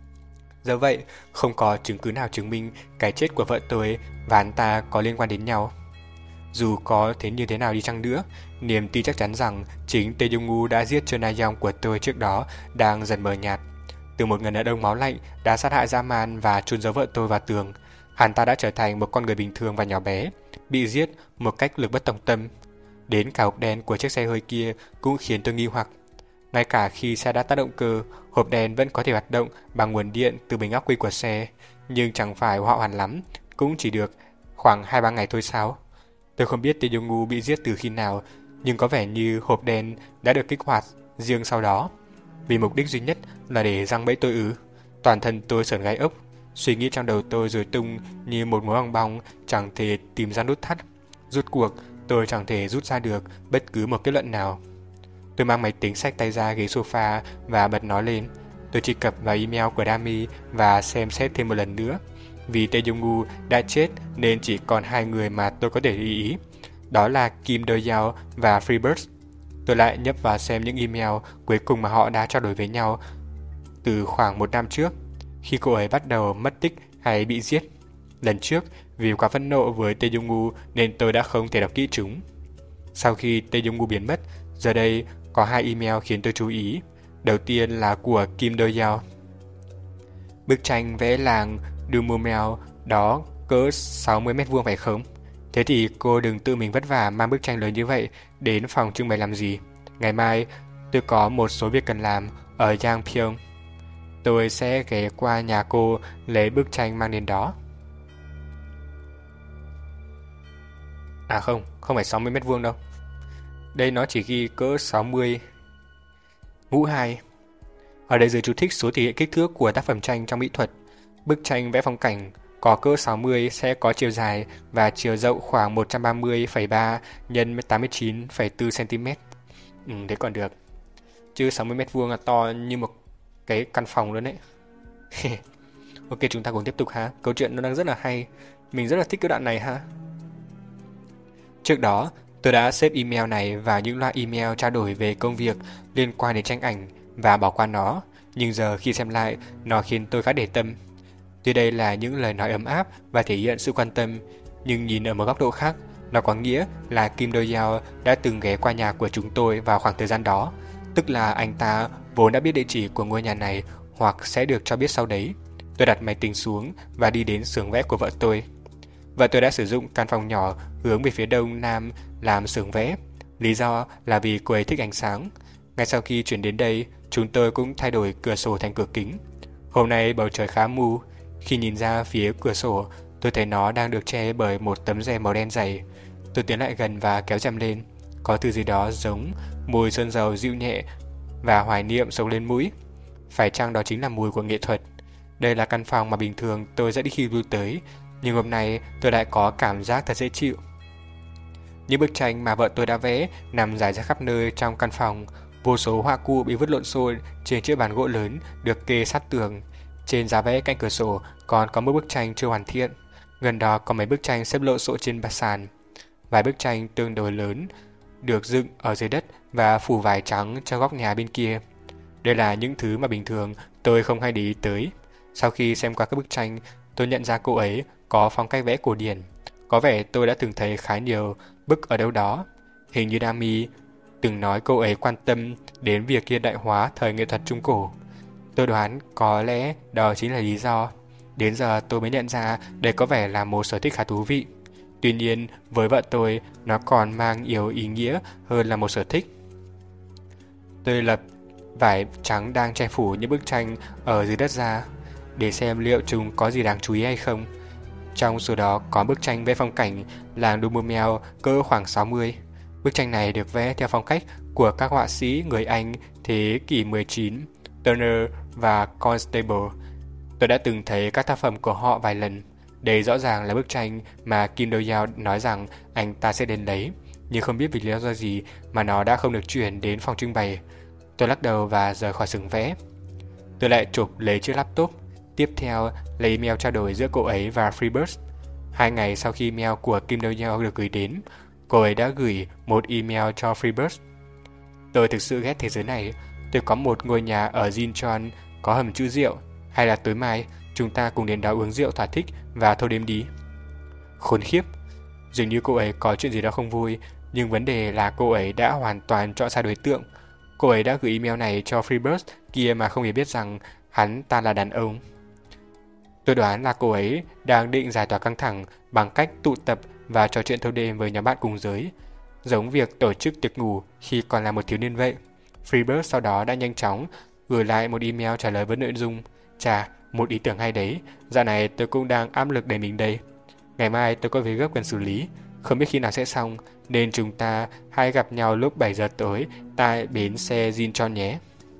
Do vậy, không có chứng cứ nào chứng minh cái chết của vợ tôi và hắn ta có liên quan đến nhau. Dù có thế như thế nào đi chăng nữa, niềm tin chắc chắn rằng chính Tae Jong-woo đã giết Choi Na-young của tôi trước đó đang dần mờ nhạt. Từ một người đàn ông máu lạnh đã sát hại dã man và chôn giấu vợ tôi vào tường, hắn ta đã trở thành một con người bình thường và nhỏ bé, bị giết một cách lực bất tòng tâm. Đến cả hộp đen của chiếc xe hơi kia cũng khiến tôi nghi hoặc. Ngay cả khi xe đã tác động cơ, hộp đen vẫn có thể hoạt động bằng nguồn điện từ bình ắc quy của xe, nhưng chẳng phải họa hoàn lắm, cũng chỉ được khoảng hai ba ngày thôi sao? Tôi không biết Tae Jong-woo bị giết từ khi nào, nhưng có vẻ như hộp đen đã được kích hoạt riêng sau đó. Vì mục đích duy nhất là để giăng bẫy tôi ư? Toàn thân tôi sởn gai ốc, suy nghĩ trong đầu tôi rối tung như một mớ bong bong, chẳng thể tìm ra nút thắt. Rốt cuộc, tôi chẳng thể rút ra được bất cứ một kết luận nào. Tôi mang máy tính xách tay ra ghế sofa và bật nó lên. Tôi truy cập vào email của Dami và xem xét thêm một lần nữa. Vì Tae Jong-woo đã chết nên chỉ còn hai người mà tôi có thể lưu ý. Đó là Kim Do-yeon và Freebird. Tôi lại nhấp vào xem những email cuối cùng mà họ đã trao đổi với nhau từ khoảng một năm trước, khi cô ấy bắt đầu mất tích hay bị giết. Lần trước, vì quá phẫn nộ với Tae Jong-woo nên tôi đã không thể đọc kỹ chúng. Sau khi Tae Jong-woo biến mất, giờ đây có hai email khiến tôi chú ý. Đầu tiên là của Kim Do-yeon. Bức tranh vẽ làng Dumomel đó cỡ sáu mươi mét vuông phải không? Thế thì cô đừng tự mình vất vả mang bức tranh lớn như vậy đến phòng trưng bày làm gì. Ngày mai tôi có một số việc cần làm ở Yangpyeong. Tôi sẽ ghé qua nhà cô lấy bức tranh mang đến đó. À không, không phải sáu mươi mét vuông đâu. Đây nó chỉ ghi cỡ sáu mươi. Ngũ hai. Ở đây dưới chú thích số thể hiện kích thước của tác phẩm tranh trong mỹ thuật. Bức tranh vẽ phong cảnh có cỡ sáu mươi sẽ có chiều dài và chiều rộng khoảng một trăm ba mươi phẩy ba nhân tám mươi chín phẩy bốn xăng-ti-mét. Ừ, thế còn được. Chứ sáu mươi mét vuông là to như một cái căn phòng luôn đấy. Ok, chúng ta cùng tiếp tục ha. Câu chuyện nó đang rất là hay. Mình rất là thích cái đoạn này ha. Trước đó, tôi đã xếp email này vào những loại email trao đổi về công việc liên quan đến tranh ảnh và bỏ qua nó. Nhưng giờ khi xem lại, nó khiến tôi khá để tâm. Tuy đây là những lời nói ấm áp và thể hiện sự quan tâm, nhưng nhìn ở một góc độ khác, nó có nghĩa là Kim Do-yeon đã từng ghé qua nhà của chúng tôi vào khoảng thời gian đó. Tức là anh ta vốn đã biết địa chỉ của ngôi nhà này hoặc sẽ được cho biết sau đấy. Tôi đặt máy tính xuống và đi đến xưởng vẽ của vợ tôi. Vợ tôi đã sử dụng căn phòng nhỏ hướng về phía đông nam làm xưởng vẽ. Lý do là vì cô ấy thích ánh sáng. Ngay sau khi chuyển đến đây, chúng tôi cũng thay đổi cửa sổ thành cửa kính. Hôm nay bầu trời khá mù. Khi nhìn ra phía cửa sổ, tôi thấy nó đang được che bởi một tấm rèm màu đen dày. Tôi tiến lại gần và kéo rèm lên. Có thứ gì đó giống mùi sơn dầu dịu nhẹ và hoài niệm xông lên mũi. Phải chăng đó chính là mùi của nghệ thuật? Đây là căn phòng mà bình thường tôi rất ít khi lui tới, nhưng hôm nay tôi lại có cảm giác thật dễ chịu. Những bức tranh mà vợ tôi đã vẽ nằm rải rác khắp nơi trong căn phòng. Vô số họa cụ bị vứt lộn xộn trên chiếc bàn gỗ lớn được kê sát tường. Trên giá vẽ cạnh cửa sổ còn có một bức tranh chưa hoàn thiện. Gần đó có mấy bức tranh xếp lộn xộn trên bàn sàn. Vài bức tranh tương đối lớn được dựng ở dưới đất và phủ vải trắng cho góc nhà bên kia. Đây là những thứ mà bình thường tôi không hay để ý tới. Sau khi xem qua các bức tranh, tôi nhận ra cô ấy có phong cách vẽ cổ điển. Có vẻ tôi đã từng thấy khá nhiều bức ở đâu đó. Hình như Dami từng nói cô ấy quan tâm đến việc hiện đại hóa thời nghệ thuật Trung Cổ. Tôi đoán có lẽ đó chính là lý do. Đến giờ tôi mới nhận ra đây có vẻ là một sở thích khá thú vị. Tuy nhiên, với vợ tôi, nó còn mang nhiều ý nghĩa hơn là một sở thích. Tôi lật vải trắng đang che phủ những bức tranh ở dưới đất ra, để xem liệu chúng có gì đáng chú ý hay không. Trong số đó có bức tranh vẽ phong cảnh làng Dumomel cỡ khoảng sáu mươi. Bức tranh này được vẽ theo phong cách của các họa sĩ người Anh thế kỷ mười chín, Turner và Constable. Tôi đã từng thấy các tác phẩm của họ vài lần. Đây rõ ràng là bức tranh mà Kim Do-yeon nói rằng anh ta sẽ đến lấy, nhưng không biết vì lý do gì mà nó đã không được chuyển đến phòng trưng bày. Tôi lắc đầu và rời khỏi xưởng vẽ. Tôi lại chụp lấy chiếc laptop. Tiếp theo là email trao đổi giữa cô ấy và Freebird. Hai ngày sau khi email của Kim Do-yeon được gửi đến, cô ấy đã gửi một email cho Freebird. Tôi thực sự ghét thế giới này. Tôi có một ngôi nhà ở Jincheon có hầm chữ rượu. Hay là tối mai chúng ta cùng đến đó uống rượu thỏa thích và thâu đêm đi. Khốn khiếp. Dường như cô ấy có chuyện gì đó không vui, nhưng vấn đề là cô ấy đã hoàn toàn chọn sai đối tượng. Cô ấy đã gửi email này cho Freebird kia mà không hề biết rằng hắn ta là đàn ông. Tôi đoán là cô ấy đang định giải tỏa căng thẳng bằng cách tụ tập và trò chuyện thâu đêm với nhóm bạn cùng giới, giống việc tổ chức tiệc ngủ khi còn là một thiếu niên vậy. Freebird sau đó đã nhanh chóng gửi lại một email trả lời với nội dung: chà, một ý tưởng hay đấy, dạo này tôi cũng đang áp lực để mình đây. Ngày mai tôi có việc gấp cần xử lý, không biết khi nào sẽ xong, nên chúng ta hãy gặp nhau lúc bảy giờ tối tại bến xe Jincheon nhé.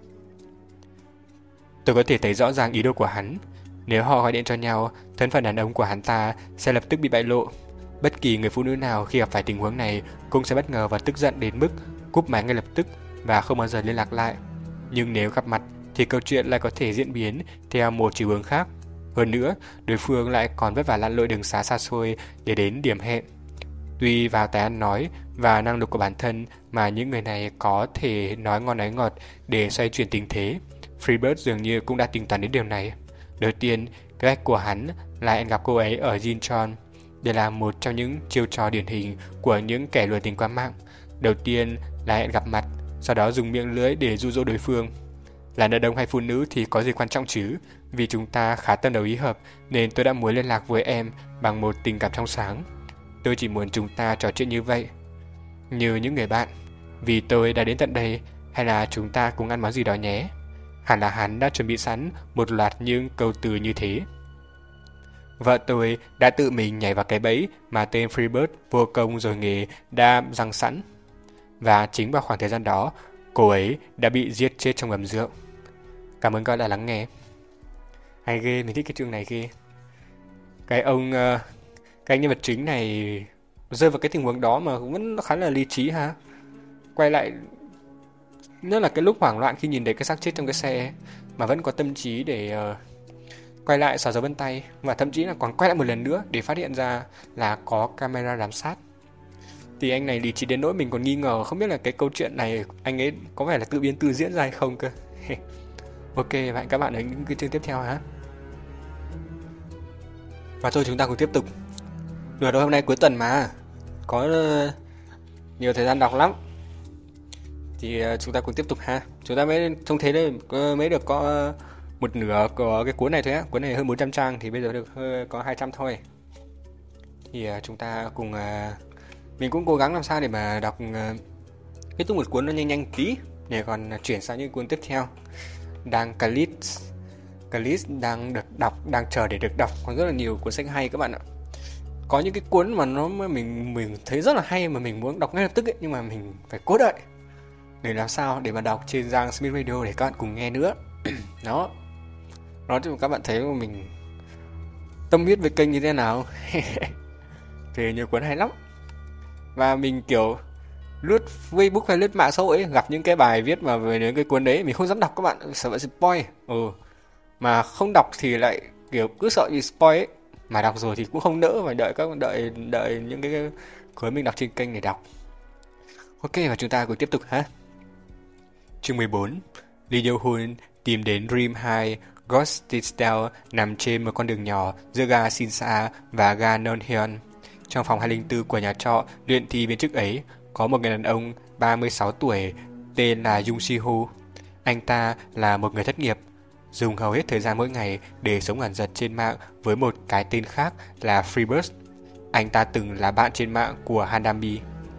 Tôi có thể thấy rõ ràng ý đồ của hắn. Nếu họ gọi điện cho nhau, thân phận đàn ông của hắn ta sẽ lập tức bị bại lộ. Bất kỳ người phụ nữ nào khi gặp phải tình huống này cũng sẽ bất ngờ và tức giận đến mức cúp máy ngay lập tức và không bao giờ liên lạc lại. Nhưng nếu gặp mặt thì câu chuyện lại có thể diễn biến theo một chiều hướng khác. Hơn nữa, đối phương lại còn vất vả lặn lội đường xá xa xôi để đến điểm hẹn. Tuy vào tài ăn nói và năng lực của bản thân mà những người này có thể nói ngon nói ngọt để xoay chuyển tình thế, Freebird dường như cũng đã tính toán đến điều này. Đầu tiên, kế hoạch của hắn là hẹn gặp cô ấy ở Jincheon. Đây là một trong những chiêu trò điển hình của những kẻ lừa tình qua mạng. Đầu tiên là hẹn gặp mặt, sau đó dùng miệng lưỡi để dụ dỗ đối phương. Là đàn ông hay phụ nữ thì có gì quan trọng chứ, Vì chúng ta khá tâm đầu ý hợp nên tôi đã muốn liên lạc với em bằng một tình cảm trong sáng. Tôi chỉ muốn chúng ta trò chuyện như vậy, như những người bạn. Vì tôi đã đến tận đây, hay là chúng ta cùng ăn món gì đó nhé. Hẳn là hắn đã chuẩn bị sẵn một loạt những câu từ như thế. Vợ tôi đã tự mình nhảy vào cái bẫy mà tên Freebird vô công rồi nghề đã răng sẵn. Và chính vào khoảng thời gian đó, cô ấy đã bị giết chết trong ấm rượu. Cảm ơn các bạn đã lắng nghe. Hay ghê, mình thích cái chương này ghê. Cái ông, uh, cái anh nhân vật chính này rơi vào cái tình huống đó mà vẫn khá là lý trí ha. Quay lại, nhất là cái lúc hoảng loạn khi nhìn thấy cái xác chết trong cái xe mà vẫn có tâm trí để uh, quay lại xóa dấu vân tay, và thậm chí là còn quay lại một lần nữa để phát hiện ra là có camera giám sát. Thì anh này lý trí đến nỗi mình còn nghi ngờ không biết là cái câu chuyện này anh ấy có vẻ là tự biên tự diễn ra hay không cơ. Ok, vậy các bạn ở những cái chương tiếp theo hả? Và thôi chúng ta cùng tiếp tục. Nửa đầu hôm nay cuối tuần mà, có uh, nhiều thời gian đọc lắm. Thì uh, chúng ta cùng tiếp tục ha. Chúng ta mới trông thấy đây mới được có uh, một nửa của cái cuốn này thôi á. Cuốn này hơn bốn trăm trang thì bây giờ được uh, có hai trăm thôi. Thì uh, chúng ta cùng uh, mình cũng cố gắng làm sao để mà đọc uh, kết thúc một cuốn nó nhanh nhanh tí để còn chuyển sang những cuốn tiếp theo. Đang Calis Calis đang được đọc, đang chờ để được đọc. Còn rất là nhiều cuốn sách hay các bạn ạ. Có những cái cuốn mà nó mình mình thấy rất là hay mà mình muốn đọc ngay lập tức ấy, nhưng mà mình phải cố đợi để làm sao để mà đọc trên Giang Smith Radio để các bạn cùng nghe nữa. Đó. Nói cho các bạn thấy mà mình tâm huyết với kênh như thế nào. Thì nhiều cuốn hay lắm. Và mình kiểu lướt Facebook hay lướt mạng xã hội ấy, gặp những cái bài viết mà về những cái cuốn đấy mình không dám đọc các bạn, sợ bị spoil. Ừ. Mà không đọc thì lại kiểu cứ sợ bị spoil ấy. Mà đọc rồi thì cũng không nỡ, phải đợi các đợi đợi những cái cuốn mình đọc trên kênh để đọc. Ok, và chúng ta cùng tiếp tục ha. Chương mười bốn. Lee Yo-hun tìm đến Dream hai Gostisdale nằm trên một con đường nhỏ giữa ga Sinsa và ga Nonhyun. Trong phòng hai không bốn của nhà trọ luyện thi viên chức ấy có một người đàn ông ba mươi sáu tuổi tên là Jung Si-ho. Anh ta là một người thất nghiệp, dùng hầu hết thời gian mỗi ngày để sống ẩn dật trên mạng với một cái tên khác là Freebird. Anh ta từng là bạn trên mạng của Handami.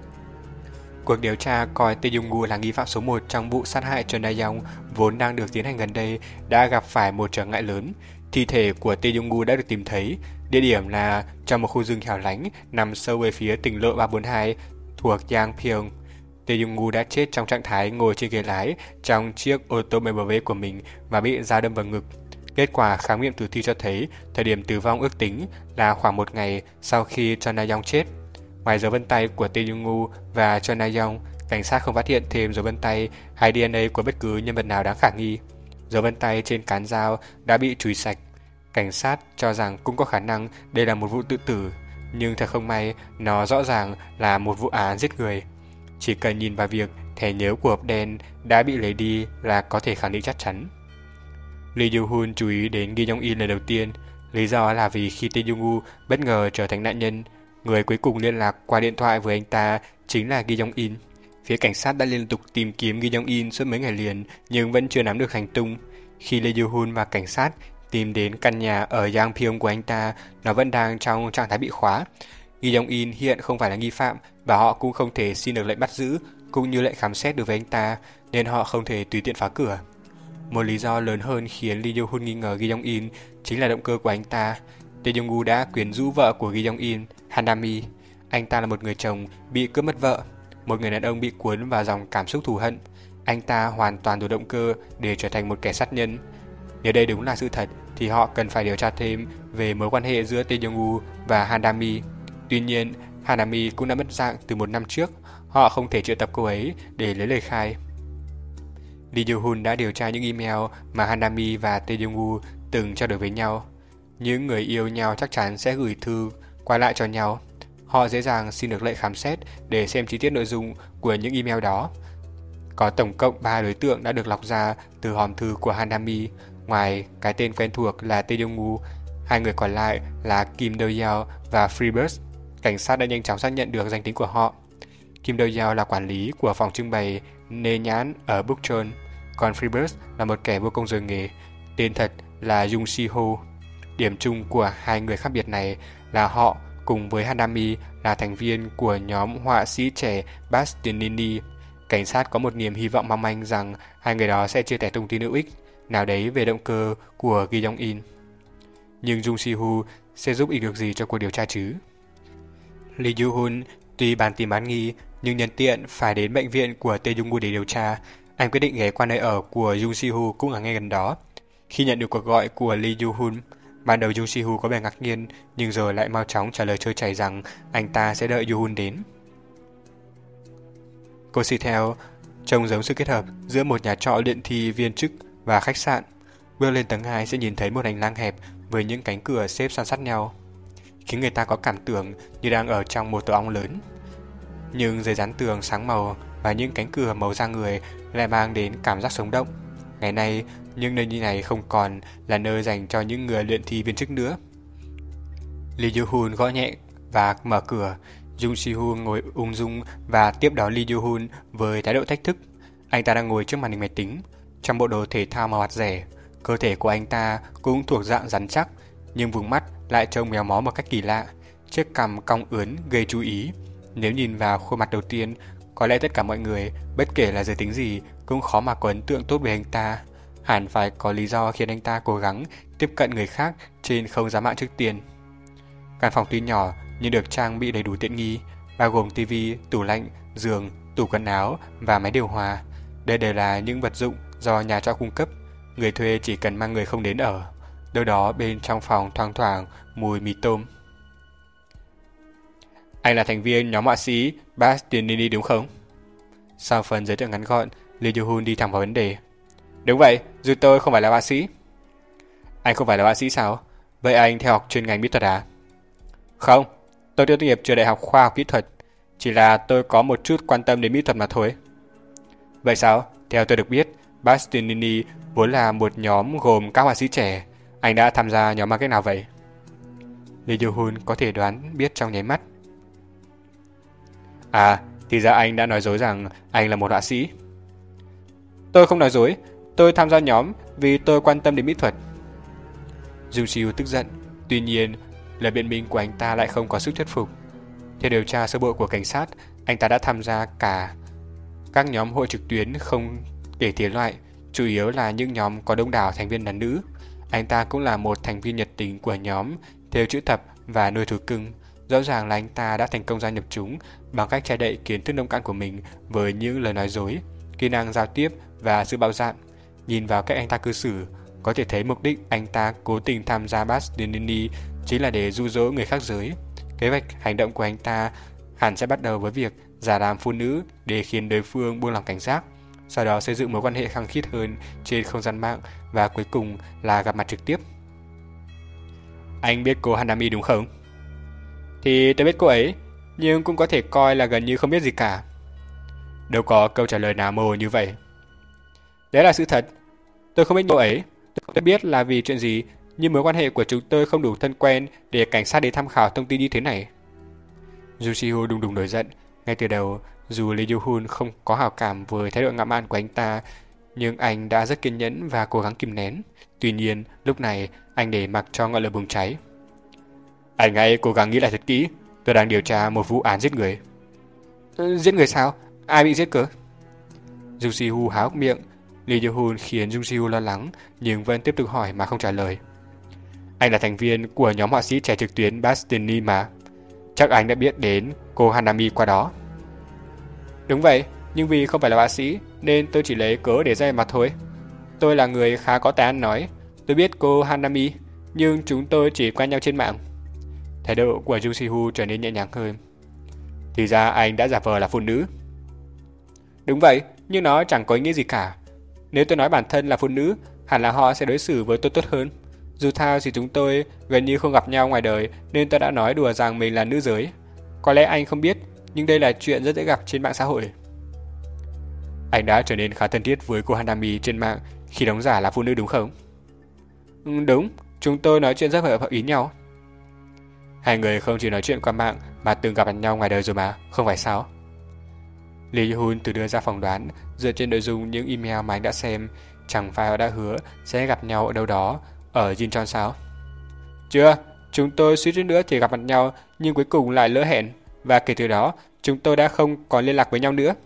Cuộc điều tra coi Tae Jung-woo là nghi phạm số một trong vụ sát hại Chun Na-young vốn đang được tiến hành gần đây đã gặp phải một trở ngại lớn. Thi thể của Tae Jung-woo đã được tìm thấy. Địa điểm là trong một khu rừng hẻo lánh nằm sâu về phía tỉnh lộ ba bốn hai thuộc Yangpyeong. Tae Jung-woo đã chết trong trạng thái ngồi trên ghế lái trong chiếc ô tô bê em vê của mình và bị dao đâm vào ngực. Kết quả khám nghiệm tử thi cho thấy thời điểm tử vong ước tính là khoảng một ngày sau khi Chun Na-young chết. Ngoài dấu vân tay của Tae Jung-woo và Chun Na-young, cảnh sát không phát hiện thêm dấu vân tay hay đê en a của bất cứ nhân vật nào đáng khả nghi. Dấu vân tay trên cán dao đã bị chùi sạch. Cảnh sát cho rằng cũng có khả năng đây là một vụ tự tử, nhưng thật không may, nó rõ ràng là một vụ án giết người. Chỉ cần nhìn vào việc thẻ nhớ của hộp đen đã bị lấy đi là có thể khẳng định chắc chắn. Lee Yo-hun chú ý đến Gi Yong-in lần đầu tiên, lý do là vì khi Tae Jung-woo bất ngờ trở thành nạn nhân, người cuối cùng liên lạc qua điện thoại với anh ta chính là Gi Yong-in. Phía cảnh sát đã liên tục tìm kiếm Gi Yong-in suốt mấy ngày liền nhưng vẫn chưa nắm được hành tung. Khi Lee Yo-hun và cảnh sát tìm đến căn nhà ở Yangpyeong của anh ta, nó vẫn đang trong trạng thái bị khóa. Gi Yong-in hiện không phải là nghi phạm và họ cũng không thể xin được lệnh bắt giữ cũng như lệnh khám xét đối với anh ta, nên họ không thể tùy tiện phá cửa. Một lý do lớn hơn khiến Lee Yo-hun nghi ngờ Gi Yong-in chính là động cơ của anh ta. Tae Jung-woo đã quyến rũ vợ của Gi Yong-in, Handami. Anh ta là một người chồng bị cướp mất vợ, một người đàn ông bị cuốn vào dòng cảm xúc thù hận. Anh ta hoàn toàn đủ động cơ để trở thành một kẻ sát nhân. Nếu đây đúng là sự thật thì họ cần phải điều tra thêm về mối quan hệ giữa Tae Jung-woo và Handami. Tuy nhiên, Handami cũng đã mất dạng từ một năm trước. Họ không thể triệu tập cô ấy để lấy lời khai. Lee Yo-hun đã điều tra những email mà Handami và Tae Jung-woo từng trao đổi với nhau. Những người yêu nhau chắc chắn sẽ gửi thư qua lại cho nhau. Họ dễ dàng xin được lệnh khám xét để xem chi tiết nội dung của những email đó. Có tổng cộng ba đối tượng đã được lọc ra từ hòm thư của Handami. Ngoài cái tên quen thuộc là Tae Jung-woo, hai người còn lại là Kim Do-yeon và Freebird. Cảnh sát đã nhanh chóng xác nhận được danh tính của họ. Kim Do-yeon là quản lý của phòng trưng bày Nê Nhãn ở Bukchon, còn Freebird là một kẻ vô công rồi nghề. Tên thật là Jung Si-ho. Điểm chung của hai người khác biệt này là họ cùng với Hanami là thành viên của nhóm họa sĩ trẻ Bastianini. Cảnh sát có một niềm hy vọng mong manh rằng hai người đó sẽ chia sẻ thông tin hữu ích nào đấy về động cơ của Gi Yong-in. Nhưng Jung Si-ho sẽ giúp ích được gì cho cuộc điều tra chứ? Lee Yoo-hun tuy bàn tìm bán nghi nhưng nhân tiện phải đến bệnh viện của Tae Jung-woo để điều tra, anh quyết định ghé qua nơi ở của Jung Si-ho cũng ở ngay gần đó. Khi nhận được cuộc gọi của Lee Yoo-hun, ban đầu Jung Si-ho có vẻ ngạc nhiên nhưng rồi lại mau chóng trả lời trôi chảy rằng anh ta sẽ đợi Yoo-hun đến. Cô Sitel trông giống sự kết hợp giữa một nhà trọ luyện thi viên chức và khách sạn. Bước lên tầng hai sẽ nhìn thấy một hành lang hẹp với những cánh cửa xếp san sát nhau, khiến người ta có cảm tưởng như đang ở trong một tổ ong lớn. Nhưng dưới dán tường sáng màu và những cánh cửa màu da người lại mang đến cảm giác sống động. Ngày nay, những nơi như này không còn là nơi dành cho những người luyện thi viên chức nữa. Lee Yoo-hun gõ nhẹ và mở cửa. Jung Si-ho ngồi ung dung và tiếp đón Lee Yoo-hun với thái độ thách thức. Anh ta đang ngồi trước màn hình máy tính, trong bộ đồ thể thao màu hạt rẻ. Cơ thể của anh ta cũng thuộc dạng rắn chắc, nhưng vùng mắt lại trông méo mó một cách kỳ lạ. Chiếc cằm cong ướn gây chú ý. Nếu nhìn vào khuôn mặt đầu tiên, có lẽ tất cả mọi người, bất kể là giới tính gì, cũng khó mà có ấn tượng tốt về anh ta. Hẳn phải có lý do khiến anh ta cố gắng tiếp cận người khác trên không gian mạng trước tiên. Căn phòng tuy nhỏ nhưng được trang bị đầy đủ tiện nghi, bao gồm tivi, tủ lạnh, giường, tủ quần áo và máy điều hòa. Đây đều là những vật dụng do nhà trọ cung cấp. Người thuê chỉ cần mang người không đến ở. Đâu đó bên trong phòng thoang thoảng mùi mì tôm. Anh là thành viên nhóm họa sĩ Bastianini đúng không? Sau phần giới thiệu ngắn gọn, Lee Yoo-hun đi thẳng vào vấn đề. Đúng vậy, dù tôi không phải là họa sĩ. Anh không phải là họa sĩ sao? Vậy anh theo học chuyên ngành mỹ thuật à? Không, tôi tốt nghiệp trường đại học khoa học kỹ thuật. Chỉ là tôi có một chút quan tâm đến mỹ thuật mà thôi. Vậy sao? Theo tôi được biết, Bastianini vốn là một nhóm gồm các họa sĩ trẻ. Anh đã tham gia nhóm bằng cách nào vậy? Lee Yoo-hun có thể đoán biết trong nháy mắt. À, thì ra anh đã nói dối rằng anh là một họa sĩ. Tôi không nói dối, tôi tham gia nhóm vì tôi quan tâm đến mỹ thuật. Jung Si-ho tức giận, tuy nhiên lời biện minh của anh ta lại không có sức thuyết phục. Theo điều tra sơ bộ của cảnh sát, anh ta đã tham gia cả các nhóm hội trực tuyến không kể thể loại, chủ yếu là những nhóm có đông đảo thành viên là nữ. Anh ta cũng là một thành viên nhiệt tình của nhóm thêu chữ thập và nuôi thú cưng. Rõ ràng là anh ta đã thành công gia nhập chúng bằng cách che đậy kiến thức nông cạn của mình với những lời nói dối, kỹ năng giao tiếp và sự bạo dạn. Nhìn vào cách anh ta cư xử, có thể thấy mục đích anh ta cố tình tham gia Bastianini chính là để dụ dỗ người khác giới. Kế hoạch hành động của anh ta hẳn sẽ bắt đầu với việc giả làm phụ nữ để khiến đối phương buông lòng cảnh giác, sau đó xây dựng mối quan hệ khăng khít hơn trên không gian mạng và cuối cùng là gặp mặt trực tiếp. Anh biết cô Hanami đúng không? Thì tôi biết cô ấy, nhưng cũng có thể coi là gần như không biết gì cả. Đâu có câu trả lời nào mơ hồ như vậy. Đấy là sự thật. Tôi không biết cô ấy. Tôi không biết là vì chuyện gì, nhưng mối quan hệ của chúng tôi không đủ thân quen để cảnh sát đến tham khảo thông tin như thế này. Jung Si-ho đùng đùng nổi giận. Ngay từ đầu, dù Lee Yoo-hun không có hảo cảm với thái độ ngạo mạn của anh ta, nhưng anh đã rất kiên nhẫn và cố gắng kìm nén. Tuy nhiên, lúc này anh để mặc cho ngọn lửa bùng cháy. Anh hãy cố gắng nghĩ lại thật kỹ. Tôi đang điều tra một vụ án giết người. Ừ, giết người sao? Ai bị giết cơ? Jung Si-ho há hốc miệng. Lee Yoo-hun khiến Jung Si-ho lo lắng, nhưng vẫn tiếp tục hỏi mà không trả lời. Anh là thành viên của nhóm họa sĩ trẻ trực tuyến Bastianini mà. Chắc anh đã biết đến cô Hanami qua đó. Đúng vậy, nhưng vì không phải là họa sĩ nên tôi chỉ lấy cớ để ra mặt thôi. Tôi là người khá có tài ăn nói. Tôi biết cô Hanami, nhưng chúng tôi chỉ quen nhau trên mạng. Thái độ của Jung Si-ho trở nên nhẹ nhàng hơn. Thì ra anh đã giả vờ là phụ nữ. Đúng vậy, nhưng nó chẳng có ý nghĩa gì cả. Nếu tôi nói bản thân là phụ nữ, hẳn là họ sẽ đối xử với tôi tốt hơn. Dù sao thì chúng tôi gần như không gặp nhau ngoài đời, nên tôi đã nói đùa rằng mình là nữ giới. Có lẽ anh không biết, nhưng đây là chuyện rất dễ gặp trên mạng xã hội. Anh đã trở nên khá thân thiết với cô Hanami trên mạng khi đóng giả là phụ nữ đúng không? Ừ, đúng, chúng tôi nói chuyện rất hợp ý nhau. Hai người không chỉ nói chuyện qua mạng mà từng gặp nhau ngoài đời rồi mà, không phải sao? Lee Yoo-hun tự đưa ra phỏng đoán dựa trên nội dung những email mà anh đã xem. Chẳng phải họ đã hứa sẽ gặp nhau ở đâu đó Ở Jinchon sao? Chưa, chúng tôi suýt chút nữa thì gặp mặt nhau, nhưng cuối cùng lại lỡ hẹn, và kể từ đó, chúng tôi đã không còn liên lạc với nhau nữa.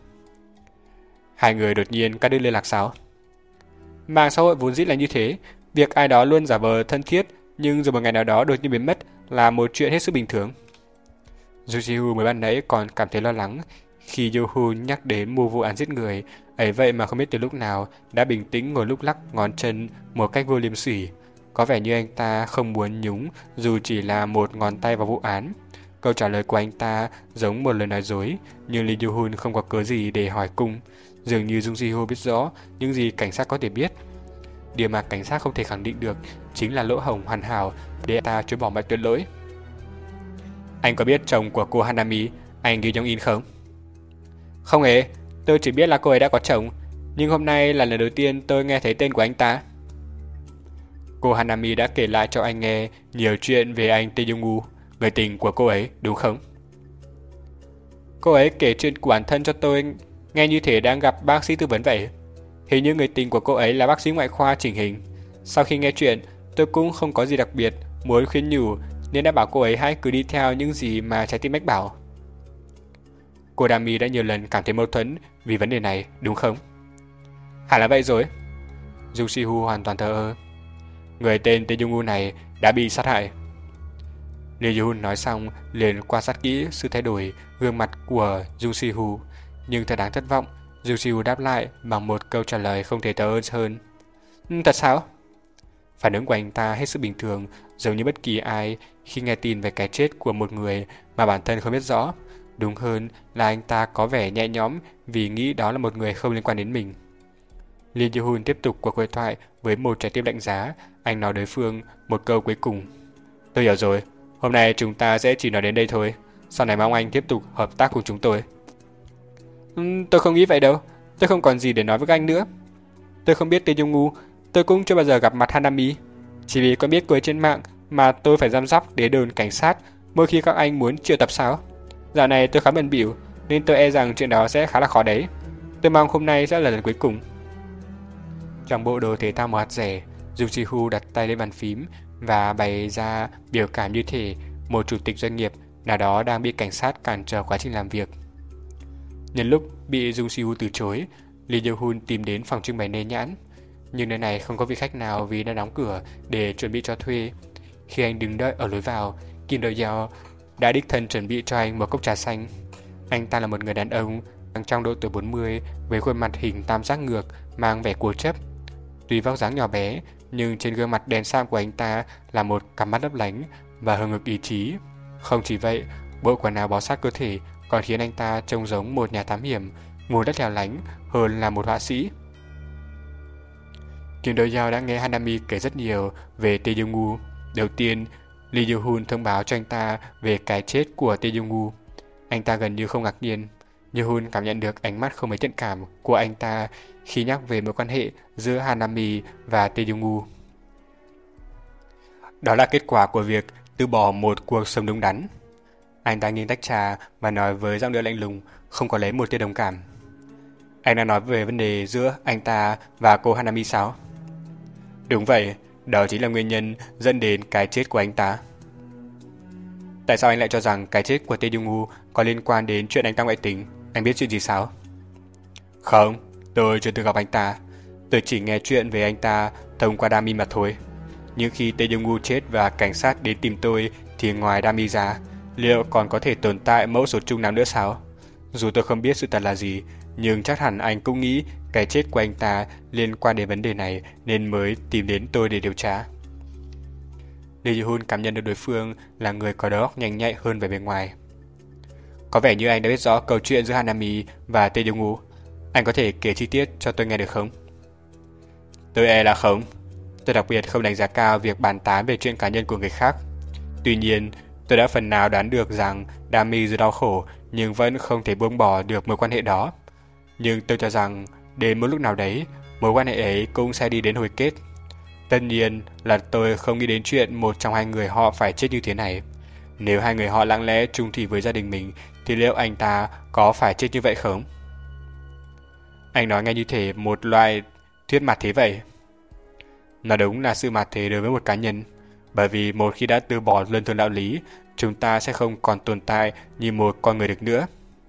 Hai người đột nhiên cắt đứt liên lạc sao? Mạng xã hội vốn dĩ là như thế, việc ai đó luôn giả vờ thân thiết, nhưng rồi một ngày nào đó đột nhiên biến mất là một chuyện hết sức bình thường. Ju Ji-hu mới ban nãy còn cảm thấy lo lắng khi Yoo-hun nhắc đến mưu vụ án giết người, ấy vậy mà không biết từ lúc nào đã bình tĩnh ngồi lúc lắc ngón chân một cách vô liêm sỉ. Có vẻ như anh ta không muốn nhúng dù chỉ là một ngón tay vào vụ án. Câu trả lời của anh ta giống một lời nói dối, nhưng Lee Yoo-hun không có cớ gì để hỏi cung. Dường như Jung Ji-ho biết rõ những gì cảnh sát có thể biết. Điều mà cảnh sát không thể khẳng định được chính là lỗ hổng hoàn hảo để anh ta chối bỏ mọi tội lỗi. Anh có biết chồng của cô Hanami, anh Lee Jong-in không? Không hề, tôi chỉ biết là cô ấy đã có chồng, nhưng hôm nay là lần đầu tiên tôi nghe thấy tên của anh ta. Cô Hanami đã kể lại cho anh nghe nhiều chuyện về anh Tae Jung-woo, người tình của cô ấy, đúng không? Cô ấy kể chuyện của bản thân cho tôi nghe như thể đang gặp bác sĩ tư vấn vậy. Hình như người tình của cô ấy là bác sĩ ngoại khoa chỉnh hình. Sau khi nghe chuyện, tôi cũng không có gì đặc biệt muốn khuyên nhủ nên đã bảo cô ấy hãy cứ đi theo những gì mà trái tim mách bảo. Cô Dami đã nhiều lần cảm thấy mâu thuẫn vì vấn đề này, đúng không? Hẳn là vậy rồi. Jung Si-hu hoàn toàn thờ ơ. Người tên Tae Jung-woo này đã bị sát hại. Lee Yoo-hun nói xong liền quan sát kỹ sự thay đổi gương mặt của Jung Si-hu, nhưng thật đáng thất vọng, Jung Si-hu đáp lại bằng một câu trả lời không thể thờ ơ hơn. Thật sao? Phản ứng của anh ta hết sức bình thường, giống như bất kỳ ai khi nghe tin về cái chết của một người mà bản thân không biết rõ. Đúng hơn là anh ta có vẻ nhẹ nhõm vì nghĩ đó là một người không liên quan đến mình. Lee Yoo-hun tiếp tục cuộc hội thoại với một trái tim lạnh giá. Anh nói đối phương một câu cuối cùng. Tôi hiểu rồi, hôm nay chúng ta sẽ chỉ nói đến đây thôi. Sau này mong anh tiếp tục hợp tác cùng chúng tôi. uhm, Tôi không nghĩ vậy đâu. Tôi không còn gì để nói với anh nữa. Tôi không biết Tae Jung-woo. Tôi cũng chưa bao giờ gặp mặt Hanami. Chỉ vì quen biết cô ấy trên mạng mà tôi phải giam giáp đến đồn cảnh sát mỗi khi các anh muốn triệu tập sao? Dạo này tôi khá bận bịu nên tôi e rằng chuyện đó sẽ khá là khó đấy. Tôi mong hôm nay sẽ là lần cuối cùng. Trong bộ đồ thể thao màu hạt rẻ, Jung Si-hu đặt tay lên bàn phím và bày ra biểu cảm như thể một chủ tịch doanh nghiệp nào đó đang bị cảnh sát cản trở quá trình làm việc. Nhân lúc bị Jung Si-hu từ chối, Lee Yoo-hun tìm đến phòng trưng bày nê nhãn. Nhưng nơi này không có vị khách nào vì đã đóng cửa để chuẩn bị cho thuê. Khi anh đứng đợi ở lối vào, Kim Do-yeon đã đích thân chuẩn bị cho anh một cốc trà xanh. Anh ta là một người đàn ông đang trong độ tuổi bốn mươi với khuôn mặt hình tam giác ngược mang vẻ cố chấp. Tuy vóc dáng nhỏ bé, nhưng trên gương mặt đen sam của anh ta là một cặp mắt lấp lánh và hừng hực ý chí. Không chỉ vậy, bộ quần áo bó sát cơ thể còn khiến anh ta trông giống một nhà thám hiểm, ngồi đất lẻo lánh hơn là một họa sĩ. Kim Do-yeon đã nghe Hanami kể rất nhiều về Tae Jung-woo. Đầu tiên, Lee Yoo-hun thông báo cho anh ta về cái chết của Tae Jung-woo. Anh ta gần như không ngạc nhiên. Yoo-hun cảm nhận được ánh mắt không mấy thiện cảm của anh ta khi nhắc về mối quan hệ giữa Hanami và Tae Jung-woo. Đó là kết quả của việc từ bỏ một cuộc sống đúng đắn. Anh ta nghiêng tách trà và nói với giọng điệu lạnh lùng, không có lấy một tia đồng cảm. Anh đang nói về vấn đề giữa anh ta và cô Hanami sao? Đúng vậy, đó chính là nguyên nhân dẫn đến cái chết của anh ta. Tại sao anh lại cho rằng cái chết của Tae Jung-woo có liên quan đến chuyện anh ta ngoại tình? Anh biết chuyện gì sao? Không, tôi chưa từng gặp anh ta. Tôi chỉ nghe chuyện về anh ta thông qua Dami mà thôi. Nhưng khi Tae Jung-woo chết và cảnh sát đến tìm tôi thì ngoài Dami ra, liệu còn có thể tồn tại mẫu số chung nào nữa sao? Dù tôi không biết sự thật là gì, nhưng chắc hẳn anh cũng nghĩ cái chết của anh ta liên quan đến vấn đề này nên mới tìm đến tôi để điều tra. Lee Yoo-hun cảm nhận được đối phương là người có đầu óc nhanh nhạy hơn về bề ngoài. Có vẻ như anh đã biết rõ câu chuyện giữa Hanami và Tae Jung-woo. Anh có thể kể chi tiết cho tôi nghe được không? Tôi e là không. Tôi đặc biệt không đánh giá cao việc bàn tán về chuyện cá nhân của người khác. Tuy nhiên, tôi đã phần nào đoán được rằng Dami dù đau khổ nhưng vẫn không thể buông bỏ được mối quan hệ đó. Nhưng tôi cho rằng đến một lúc nào đấy, mối quan hệ ấy cũng sẽ đi đến hồi kết. Tất nhiên là tôi không nghĩ đến chuyện một trong hai người họ phải chết như thế này. Nếu hai người họ lặng lẽ chung thủy với gia đình mình thì liệu anh ta có phải chết như vậy không? Anh nói nghe như thể một loại thuyết mặt thế vậy. Nó đúng là sự mạt thế đối với một cá nhân, bởi vì một khi đã từ bỏ luân thường đạo lý, chúng ta sẽ không còn tồn tại như một con người được nữa.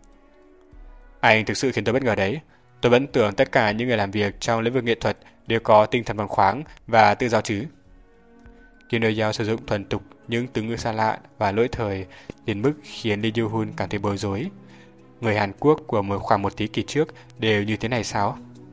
Anh thực sự khiến tôi bất ngờ đấy. Tôi vẫn tưởng tất cả những người làm việc trong lĩnh vực nghệ thuật đều có tinh thần phóng khoáng và tự do chứ. Kim Do Yao sử dụng thuần tục những từ ngữ xa lạ và lỗi thời đến mức khiến Lee Yoo-hun cảm thấy bối rối. Người Hàn Quốc của một khoảng một thế kỷ trước đều như thế này sao?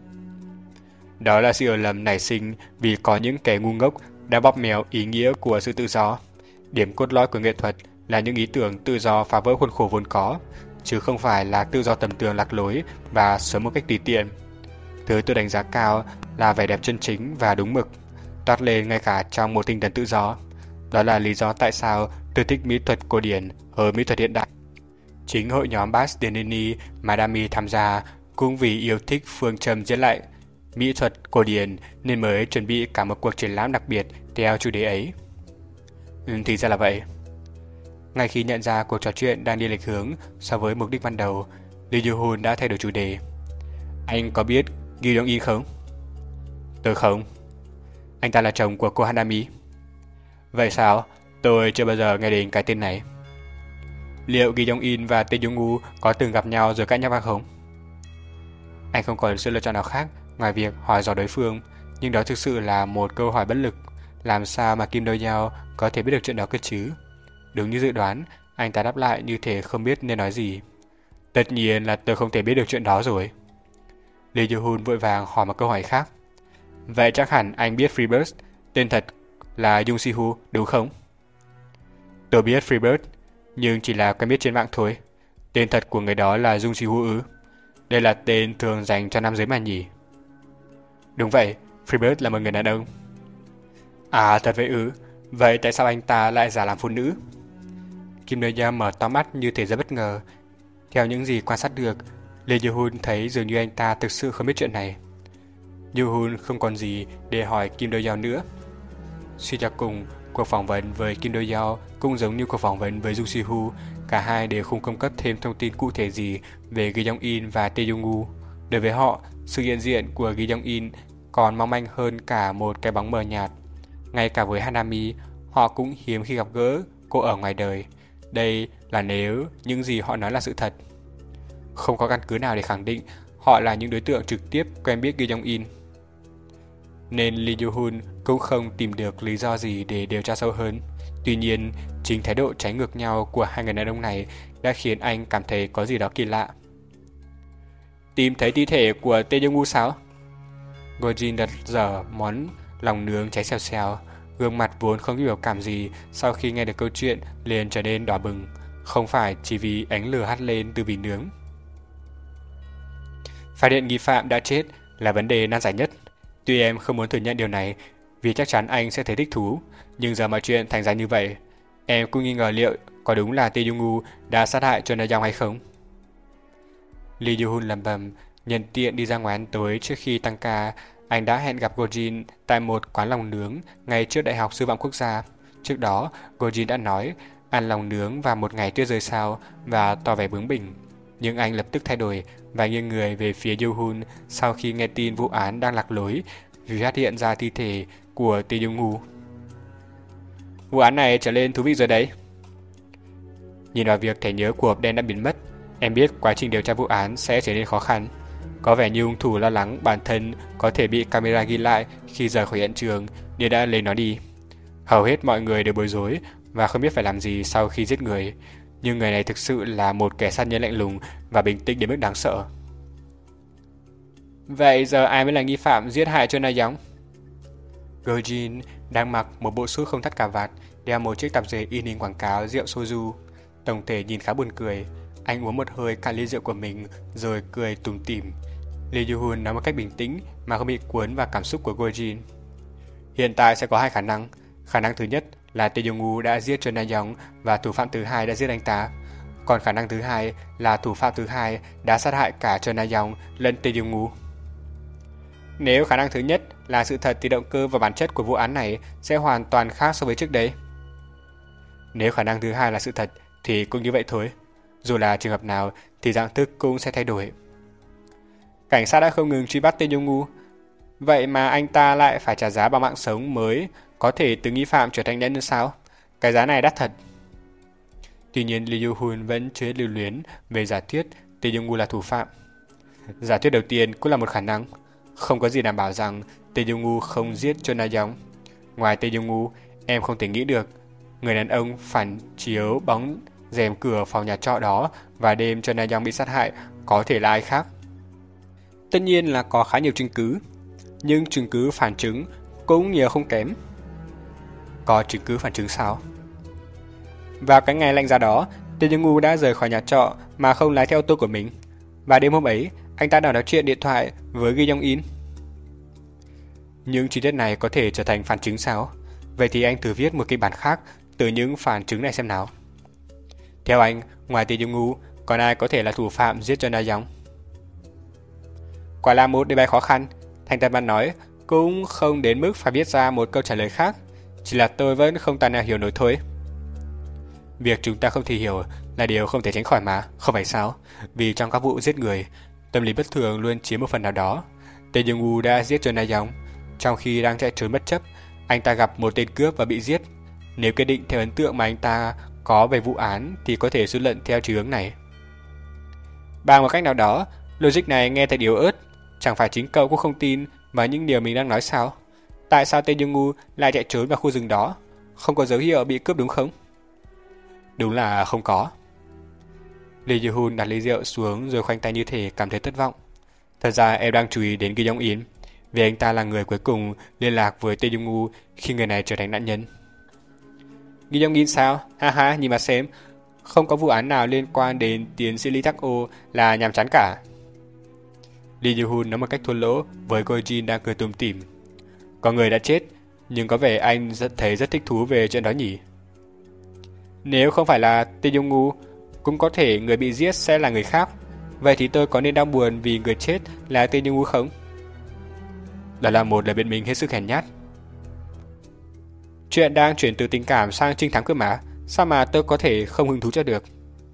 Đó là sự hiểu lầm nảy sinh vì có những kẻ ngu ngốc đã bóp méo ý nghĩa của sự tự do. Điểm cốt lõi của nghệ thuật là những ý tưởng tự do phá vỡ khuôn khổ vốn có, chứ không phải là tự do tầm thường lạc lối và sống một cách tùy tiện. Thứ tôi đánh giá cao là vẻ đẹp chân chính và đúng mực, toát lên ngay cả trong một tinh thần tự do. Đó là lý do tại sao tôi thích mỹ thuật cổ điển hơn mỹ thuật hiện đại. Chính hội nhóm Bastianini mà Dami tham gia cũng vì yêu thích phương châm diễn lại mỹ thuật cổ điển nên mới chuẩn bị cả một cuộc triển lãm đặc biệt theo chủ đề ấy. Ừ, thì ra là vậy. Ngay khi nhận ra cuộc trò chuyện đang đi lệch hướng so với mục đích ban đầu, Lee Yoo-hun đã thay đổi chủ đề. Anh có biết Gi Dong-in không? Tôi không. Anh ta là chồng của cô Hanami. Vậy sao? Tôi chưa bao giờ nghe đến cái tên này. Liệu Gi Dong-in và Tae Jung-woo có từng gặp nhau rồi cãi nhau hay không? Anh không còn sự lựa chọn nào khác ngoài việc hỏi dò đối phương, nhưng đó thực sự là một câu hỏi bất lực. Làm sao mà Kim Do Yao có thể biết được chuyện đó cơ chứ? Đúng như dự đoán, anh ta đáp lại như thể không biết nên nói gì. Tất nhiên là tôi không thể biết được chuyện đó rồi. Lee Yoo-hun vội vàng hỏi một câu hỏi khác. Vậy chắc hẳn anh biết Freebird, tên thật là Jung Si-hu, đúng không? Tôi biết Freebird, nhưng chỉ là quen biết trên mạng thôi. Tên thật của người đó là Jung Si-hu ư? Đây là tên thường dành cho nam giới mà nhỉ? Đúng vậy, Freebird là một người đàn ông. À, thật vậy ư? Vậy tại sao anh ta lại giả làm phụ nữ? Kim Do Yao mở to mắt như thể rất bất ngờ. Theo những gì quan sát được, Lee Yoo-hun thấy dường như anh ta thực sự không biết chuyện này. Yoo-hun không còn gì để hỏi Kim Do Yao nữa. Suy cho cùng, cuộc phỏng vấn với Kim Do Yao cũng giống như cuộc phỏng vấn với Jung Si-hu. Cả hai đều không cung cấp thêm thông tin cụ thể gì về Gi Dong-in và Tae Jung-woo. Đối với họ, sự hiện diện của Gi Dong-in còn mong manh hơn cả một cái bóng mờ nhạt. Ngay cả với Hanami, họ cũng hiếm khi gặp gỡ cô ở ngoài đời. Đây là nếu những gì họ nói là sự thật. Không có căn cứ nào để khẳng định họ là những đối tượng trực tiếp quen biết Gi Dong-in. Nên Lee Yoo-hun cũng không tìm được lý do gì để điều tra sâu hơn. Tuy nhiên, chính thái độ trái ngược nhau của hai người đàn ông này đã khiến anh cảm thấy có gì đó kỳ lạ. Tìm thấy thi thể của Tae Jung-woo sao? Go-jin đặt dở món lòng nướng cháy xèo xèo. Gương mặt vốn không có biểu cảm gì sau khi nghe được câu chuyện liền trở nên đỏ bừng. Không phải chỉ vì ánh lửa hắt lên từ vỉ nướng. Phát hiện nghi phạm đã chết là vấn đề nan giải nhất. Tuy em không muốn thừa nhận điều này vì chắc chắn anh sẽ thấy thích thú, nhưng giờ mọi chuyện thành ra như vậy, em cũng nghi ngờ liệu có đúng là Tae Jung-woo đã sát hại Chon Na-young hay không. Lee Yoo-hun lẩm bẩm, nhân tiện đi ra ngoài ăn tối trước khi tăng ca. Anh đã hẹn gặp Go-jin tại một quán lòng nướng ngay trước Đại học Sư phạm Quốc gia. Trước đó, Go-jin đã nói ăn lòng nướng vào một ngày tuyết rơi sao và tỏ vẻ bướng bỉnh. Nhưng anh lập tức thay đổi và nghiêng người về phía Yoo-hun sau khi nghe tin vụ án đang lạc lối vì phát hiện ra thi thể của Tae Jung-woo. Vụ án này trở nên thú vị rồi đấy. Nhìn vào việc thẻ nhớ của hộp đen đã biến mất, em biết quá trình điều tra vụ án sẽ trở nên khó khăn. Có vẻ như hung thủ lo lắng bản thân có thể bị camera ghi lại khi rời khỏi hiện trường nên đã lấy nó đi. Hầu hết mọi người đều bối rối và không biết phải làm gì sau khi giết người. Nhưng người này thực sự là một kẻ sát nhân lạnh lùng và bình tĩnh đến mức đáng sợ. Vậy giờ ai mới là nghi phạm giết hại Chon Na-young? Go-jin đang mặc một bộ suit không thắt cà vạt, đeo một chiếc tạp dề in hình quảng cáo rượu soju. Tổng thể nhìn khá buồn cười. Anh uống một hơi cạn ly rượu của mình rồi cười tủm tỉm. Lee Yoo-hun nói một cách bình tĩnh mà không bị cuốn vào cảm xúc của Go-jin. Hiện tại sẽ có hai khả năng. Khả năng thứ nhất là Tae Jung-woo đã giết Chon Na-young và thủ phạm thứ hai đã giết anh ta. Còn khả năng thứ hai là thủ phạm thứ hai đã sát hại cả Chon Na-young lẫn Tae Jung-woo. Nếu khả năng thứ nhất là sự thật thì động cơ và bản chất của vụ án này sẽ hoàn toàn khác so với trước đây. Nếu khả năng thứ hai là sự thật thì cũng như vậy thôi. Dù là trường hợp nào thì dạng thức cũng sẽ thay đổi. Cảnh sát đã không ngừng truy bắt Tae Jung-woo. Vậy mà anh ta lại phải trả giá bằng mạng sống mới có thể từ nghi phạm trở thành nạn nhân sao? Cái giá này đắt thật. Tuy nhiên Lee Yoo-hun vẫn chưa lưu luyến về giả thuyết Tae Jong-woo là thủ phạm. Giả thuyết đầu tiên cũng là một khả năng. Không có gì đảm bảo rằng Tae Jong-woo không giết Choi Na-young. Ngoài Tae Jong-woo, em không thể nghĩ được người đàn ông phản chiếu bóng rèm cửa phòng nhà trọ đó và đêm Choi Na-young bị sát hại có thể là ai khác. Tất nhiên là có khá nhiều chứng cứ, nhưng chứng cứ phản chứng cũng nhiều không kém. Có chứng cứ phản chứng sao? Vào cái ngày lạnh giá đó, Tae Jong-woo đã rời khỏi nhà trọ mà không lái theo ô tô của mình. Và đêm hôm ấy, anh ta đã nói chuyện điện thoại với Gi Yong-in. Những chi tiết này có thể trở thành phản chứng sao? Vậy thì anh thử viết một kịch bản khác từ những phản chứng này xem nào. Theo anh, ngoài Tae Jong-woo, còn ai có thể là thủ phạm giết Choi Na-young? Quả là một đề bài khó khăn, Thành Tân Văn nói, cũng không đến mức phải viết ra một câu trả lời khác. Chỉ là tôi vẫn không tài nào hiểu nổi thôi. Việc chúng ta không thể hiểu là điều không thể tránh khỏi mà, không phải sao? Vì trong các vụ giết người, tâm lý bất thường luôn chiếm một phần nào đó. Tae Jong-woo đã giết Choi Na-young. Trong khi đang chạy trốn bất chấp, anh ta gặp một tên cướp và bị giết. Nếu quyết định theo ấn tượng mà anh ta có về vụ án thì có thể suy luận theo chiều hướng này. Bằng một cách nào đó, logic này nghe thật yếu ớt. Chẳng phải chính cậu cũng không tin vào những điều mình đang nói sao? Tại sao Tae Jong-woo lại chạy trốn vào khu rừng đó? Không có dấu hiệu bị cướp đúng không? Đúng là không có. Lee Yoo-hun đặt ly rượu xuống rồi khoanh tay như thể cảm thấy thất vọng. Thật ra em đang chú ý đến Gi Yong-in, vì anh ta là người cuối cùng liên lạc với Tae Jong-woo khi người này trở thành nạn nhân. Gi Yong-in sao? Ha ha, nhìn mà xem. Không có vụ án nào liên quan đến tiến sĩ Lee Tak-oh là nhàm chán cả. Lee Yoo-hun nói một cách thua lỗ với cô Jin đang cười tủm tỉm. Có người đã chết, nhưng có vẻ anh rất thấy rất thích thú về chuyện đó nhỉ. Nếu không phải là Tae Jong-woo, cũng có thể người bị giết sẽ là người khác. Vậy thì tôi có nên đau buồn vì người chết là Tae Jong-woo không? Đó là một lời biện minh hết sức hèn nhát. Chuyện đang chuyển từ tình cảm sang trinh thám cơ mà, sao mà tôi có thể không hứng thú cho được?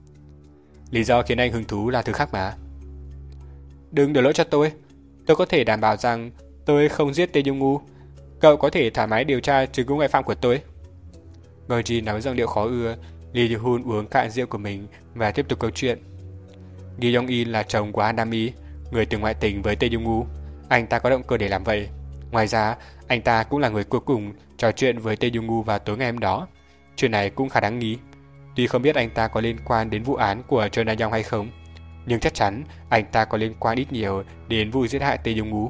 Lý do khiến anh hứng thú là thứ khác mà. Đừng đổ lỗi cho tôi. Tôi có thể đảm bảo rằng tôi không giết Tae Jong-woo. Cậu có thể thoải mái điều tra chứng cứ ngoại phạm của tôi. Gorji nói giọng điệu khó ưa. Lee Yoo-hun uống cạn rượu của mình và tiếp tục câu chuyện. Gi Yong-in là chồng của Han Nam-i, người từng ngoại tình với Tae Jong-woo. Anh ta có động cơ để làm vậy. Ngoài ra, anh ta cũng là người cuối cùng trò chuyện với Tae Jong-woo vào tối ngày hôm đó. Chuyện này cũng khá đáng nghi. Tuy không biết anh ta có liên quan đến vụ án của Choi Na-young hay không, nhưng chắc chắn anh ta có liên quan ít nhiều đến vụ giết hại Tae Jong-woo.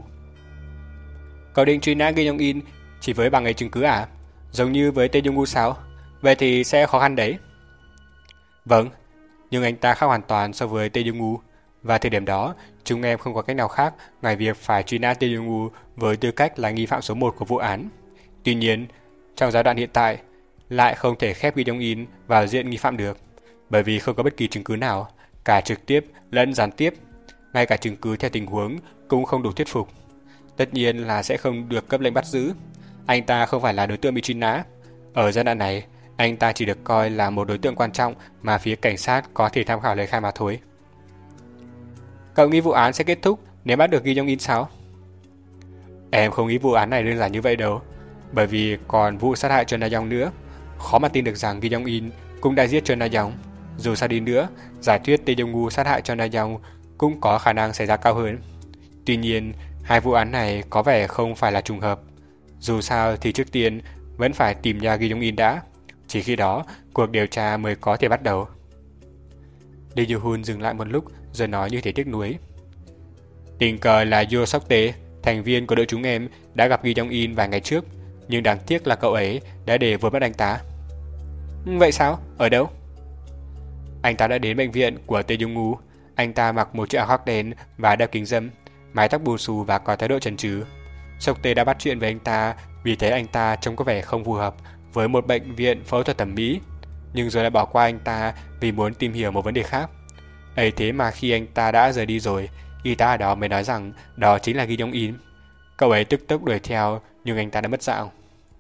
Cậu định truy nã Gi Yong-in chỉ với bằng ấy chứng cứ à? Giống như với Tae Jong-woo sao? Vậy thì sẽ khó khăn đấy. Vâng, nhưng anh ta khác hoàn toàn so với Tae Jong-woo. Và thời điểm đó, chúng em không có cách nào khác ngoài việc phải truy nã Tae Jong-woo với tư cách là nghi phạm số một của vụ án. Tuy nhiên, trong giai đoạn hiện tại, lại không thể khép Gi Yong-in vào diện nghi phạm được, bởi vì không có bất kỳ chứng cứ nào, cả trực tiếp lẫn gián tiếp. Ngay cả chứng cứ theo tình huống cũng không đủ thuyết phục. Tất nhiên là sẽ không được cấp lệnh bắt giữ. Anh ta không phải là đối tượng bị truy nã. Ở giai đoạn này, anh ta chỉ được coi là một đối tượng quan trọng mà phía cảnh sát có thể tham khảo lời khai mà thôi. Cậu nghĩ vụ án sẽ kết thúc nếu bắt được Gi Yong-in sao? Em không nghĩ vụ án này đơn giản như vậy đâu, bởi vì còn vụ sát hại Choi Na-young nữa. Khó mà tin được rằng Gi Yong-in cũng đã giết Choi Na-young. Dù sao đi nữa, giả thuyết Tae Jong-woo sát hại Choi Na-young cũng có khả năng xảy ra cao hơn. Tuy nhiên, hai vụ án này có vẻ không phải là trùng hợp. Dù sao thì trước tiên vẫn phải tìm ra Gi Yong-in đã. Chỉ khi đó, cuộc điều tra mới có thể bắt đầu. Lee Yoo-hun dừng lại một lúc rồi nói như thể tiếc nuối. Tình cờ là Yoo Sok-tae, thành viên của đội chúng em, đã gặp Gi Yong-in vài ngày trước, nhưng đáng tiếc là cậu ấy đã để vượt mất anh ta. Vậy sao? Ở đâu? Anh ta đã đến bệnh viện của Tae Jong-woo. Anh ta mặc một chiếc áo khoác đen và đeo kính râm, mái tóc bù xù và có thái độ chần chừ. Sok-tae đã bắt chuyện với anh ta vì thấy anh ta trông có vẻ không phù hợp với một bệnh viện phẫu thuật thẩm mỹ, nhưng rồi lại bỏ qua anh ta vì muốn tìm hiểu một vấn đề khác. Ấy thế mà khi anh ta đã rời đi rồi, y tá ở đó mới nói rằng đó chính là Gi Yong-in. Cậu ấy tức tốc đuổi theo, nhưng anh ta đã mất dạng.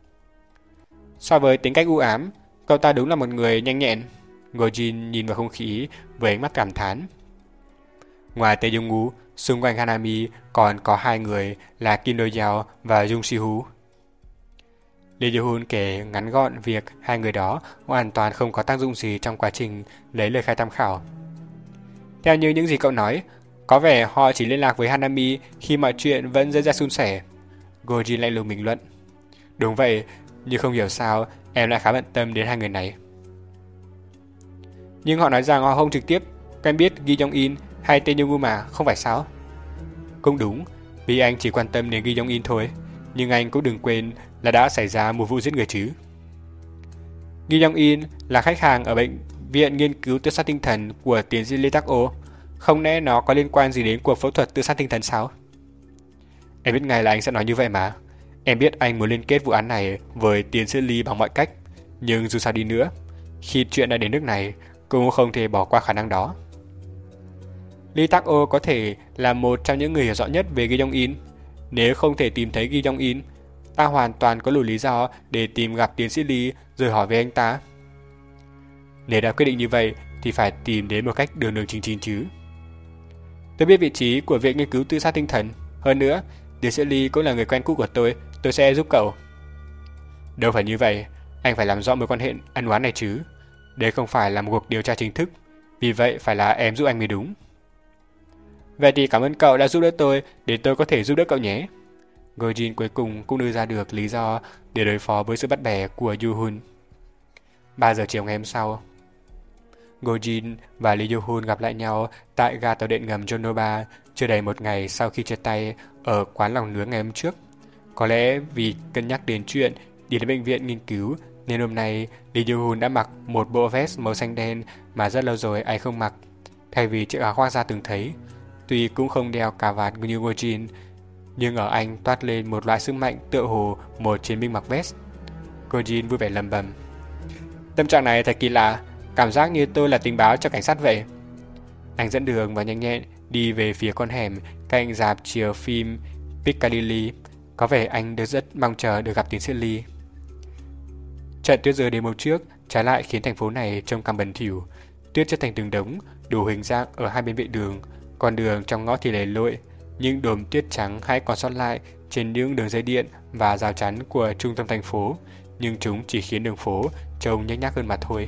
So với tính cách u ám, cậu ta đúng là một người nhanh nhẹn. Go Jin nhìn vào không khí với ánh mắt cảm thán. Ngoài Tae Jong-woo, xung quanh Hanami còn có hai người là Kim Do-yeon và Jung Si-woo. Lee Jo-hun kể ngắn gọn việc hai người đó hoàn toàn không có tác dụng gì trong quá trình lấy lời khai tham khảo. Theo như những gì cậu nói, có vẻ họ chỉ liên lạc với Hanami khi mọi chuyện vẫn diễn ra suôn sẻ. Go-jin lạnh lùng bình luận. Đúng vậy, nhưng không hiểu sao em lại khá bận tâm đến hai người này. Nhưng họ nói rằng họ không trực tiếp quen biết Gi Jong-in hay Tae Jong-woo mà, không phải sao? Cũng đúng, vì anh chỉ quan tâm đến Gi Jong-in thôi, nhưng anh cũng đừng quên là đã xảy ra một vụ giết người chứ. Gi Jong-in là khách hàng ở bệnh viện nghiên cứu tự sát tinh thần của tiến sĩ Lee Tak-o, không lẽ nó có liên quan gì đến cuộc phẫu thuật tự sát tinh thần sao? Em biết ngay là anh sẽ nói như vậy mà. Em biết anh muốn liên kết vụ án này với tiến sĩ Lee bằng mọi cách, nhưng dù sao đi nữa, khi chuyện đã đến nước này, cũng không thể bỏ qua khả năng đó. Lee Tak-o có thể là một trong những người hiểu rõ nhất về Gi Jong-in. Nếu không thể tìm thấy Gi Jong-in, ta hoàn toàn có đủ lý do để tìm gặp tiến sĩ Lee rồi hỏi về anh ta. Nếu đã quyết định như vậy thì phải tìm đến một cách đường đường chính chính chứ. Tôi biết vị trí của viện nghiên cứu tự sát tinh thần. Hơn nữa, tiến sĩ Lee cũng là người quen cũ của tôi, tôi sẽ giúp cậu. Đâu phải như vậy, anh phải làm rõ mối quan hệ ân oán này chứ. Đây không phải là một cuộc điều tra chính thức, vì vậy phải là em giúp anh mới đúng. Vậy thì cảm ơn cậu đã giúp đỡ tôi để tôi có thể giúp đỡ cậu nhé. Go-jin cuối cùng cũng đưa ra được lý do để đối phó với sự bắt bẻ của Yoo-hun. ba giờ chiều ngày hôm sau, Go-jin và Lee Yoo-hun gặp lại nhau tại ga tàu điện ngầm Jeonnoba chưa đầy một ngày sau khi chia tay ở quán lòng nướng ngày hôm trước. Có lẽ vì cân nhắc đến chuyện đi đến bệnh viện nghiên cứu nên hôm nay Lee Yoo-hun đã mặc một bộ vest màu xanh đen mà rất lâu rồi anh không mặc, thay vì chiếc áo khoác da từng thấy. Tuy cũng không đeo cà vạt như Go-jin, nhưng ở anh toát lên một loại sức mạnh tựa hồ một chiến binh mặc vest. Go-jin vui vẻ lầm bầm. Tâm trạng này thật kỳ lạ, cảm giác như tôi là tình báo cho cảnh sát vậy. Anh dẫn đường và nhanh nhẹn đi về phía con hẻm cạnh rạp chiếu phim Piccadilly. Có vẻ anh được rất mong chờ được gặp tiến sĩ Lee. Trận tuyết rơi đêm hôm trước trái lại khiến thành phố này trông càng bẩn thỉu. Tuyết chất thành từng đống, đủ hình dạng ở hai bên vệ đường. Con đường trong ngõ thì lầy lội, những đốm tuyết trắng hay còn sót lại trên những đường dây điện và rào chắn của trung tâm thành phố, nhưng chúng chỉ khiến đường phố trông nhếch nhác hơn mà thôi.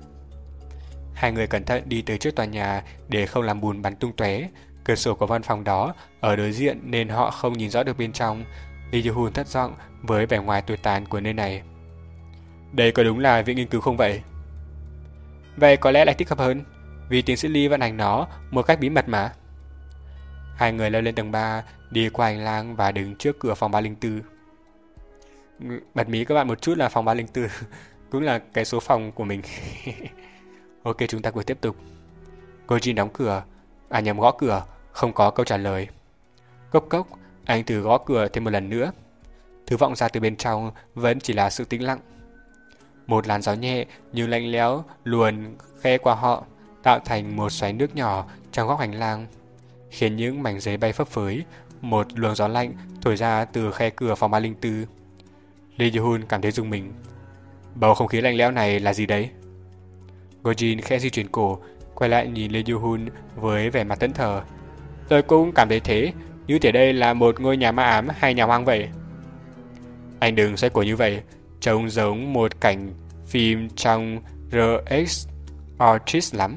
Hai người cẩn thận đi tới trước tòa nhà để không làm bùn bắn tung tóe. Cửa sổ của văn phòng đó ở đối diện nên họ không nhìn rõ được bên trong. Lee Yoo-hun thất vọng với vẻ ngoài tồi tàn của nơi này. Đây có đúng là viện nghiên cứu không vậy? Vậy có lẽ lại thích hợp hơn, vì tiến sĩ Lee vận hành nó một cách bí mật mà. Hai người leo lên tầng ba, đi qua hành lang và đứng trước cửa phòng ba không bốn. Bật mí các bạn một chút là phòng ba không bốn cũng là cái số phòng của mình. Ok, chúng ta cùng tiếp tục. Go-jin đóng cửa, à nhầm gõ cửa, không có câu trả lời. Cốc cốc, anh thử gõ cửa thêm một lần nữa. Thứ vọng ra từ bên trong vẫn chỉ là sự tĩnh lặng. Một làn gió nhẹ nhưng lạnh lẽo luồn khe qua họ, tạo thành một xoáy nước nhỏ trong góc hành lang, khiến những mảnh giấy bay phấp phới. Một luồng gió lạnh thổi ra từ khe cửa phòng ba không bốn. Lee Yoo-hun cảm thấy rùng mình. Bầu không khí lạnh lẽo này là gì đấy? Go-jin khẽ di chuyển cổ, quay lại nhìn Lee Yoo-hun với vẻ mặt thẫn thờ. Tôi cũng cảm thấy thế, như thể đây là một ngôi nhà ma ám hay nhà hoang vậy. Anh đừng xoay cổ như vậy, trông giống một cảnh phim trong The Exorcist lắm.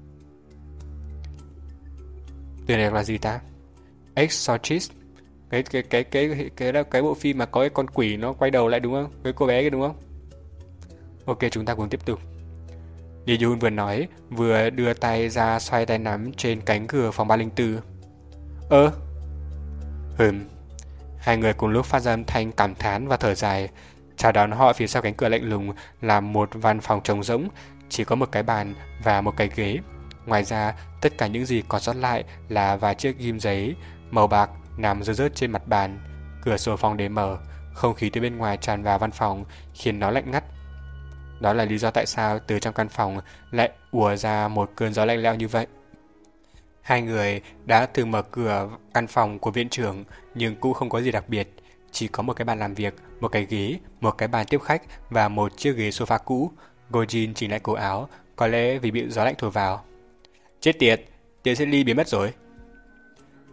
Từ này là gì ta? Exorcist, cái cái cái cái cái cái, cái, cái bộ phim mà có cái con quỷ nó quay đầu lại đúng không? Cái cô bé kia đúng không? Ok, chúng ta cùng tiếp tục. Lee Yoo-hun vừa nói, vừa đưa tay ra xoay tay nắm trên cánh cửa phòng ba không bốn. Ơ? Hừm. Hai người cùng lúc phát ra âm thanh cảm thán và thở dài. Chào đón họ phía sau cánh cửa lạnh lùng là một văn phòng trống rỗng, chỉ có một cái bàn và một cái ghế. Ngoài ra, tất cả những gì còn sót lại là vài chiếc ghim giấy màu bạc nằm rơi rớt trên mặt bàn. Cửa sổ phòng để mở, không khí từ bên ngoài tràn vào văn phòng khiến nó lạnh ngắt. Đó là lý do tại sao từ trong căn phòng lại ùa ra một cơn gió lạnh lẽo như vậy. Hai người đã từng mở cửa căn phòng của viện trưởng nhưng cũng không có gì đặc biệt. Chỉ có một cái bàn làm việc, một cái ghế, một cái bàn tiếp khách và một chiếc ghế sofa cũ. Go-jin chỉnh lại cổ áo, có lẽ vì bị gió lạnh thổi vào. Chết tiệt, tiến sĩ Lee biến mất rồi.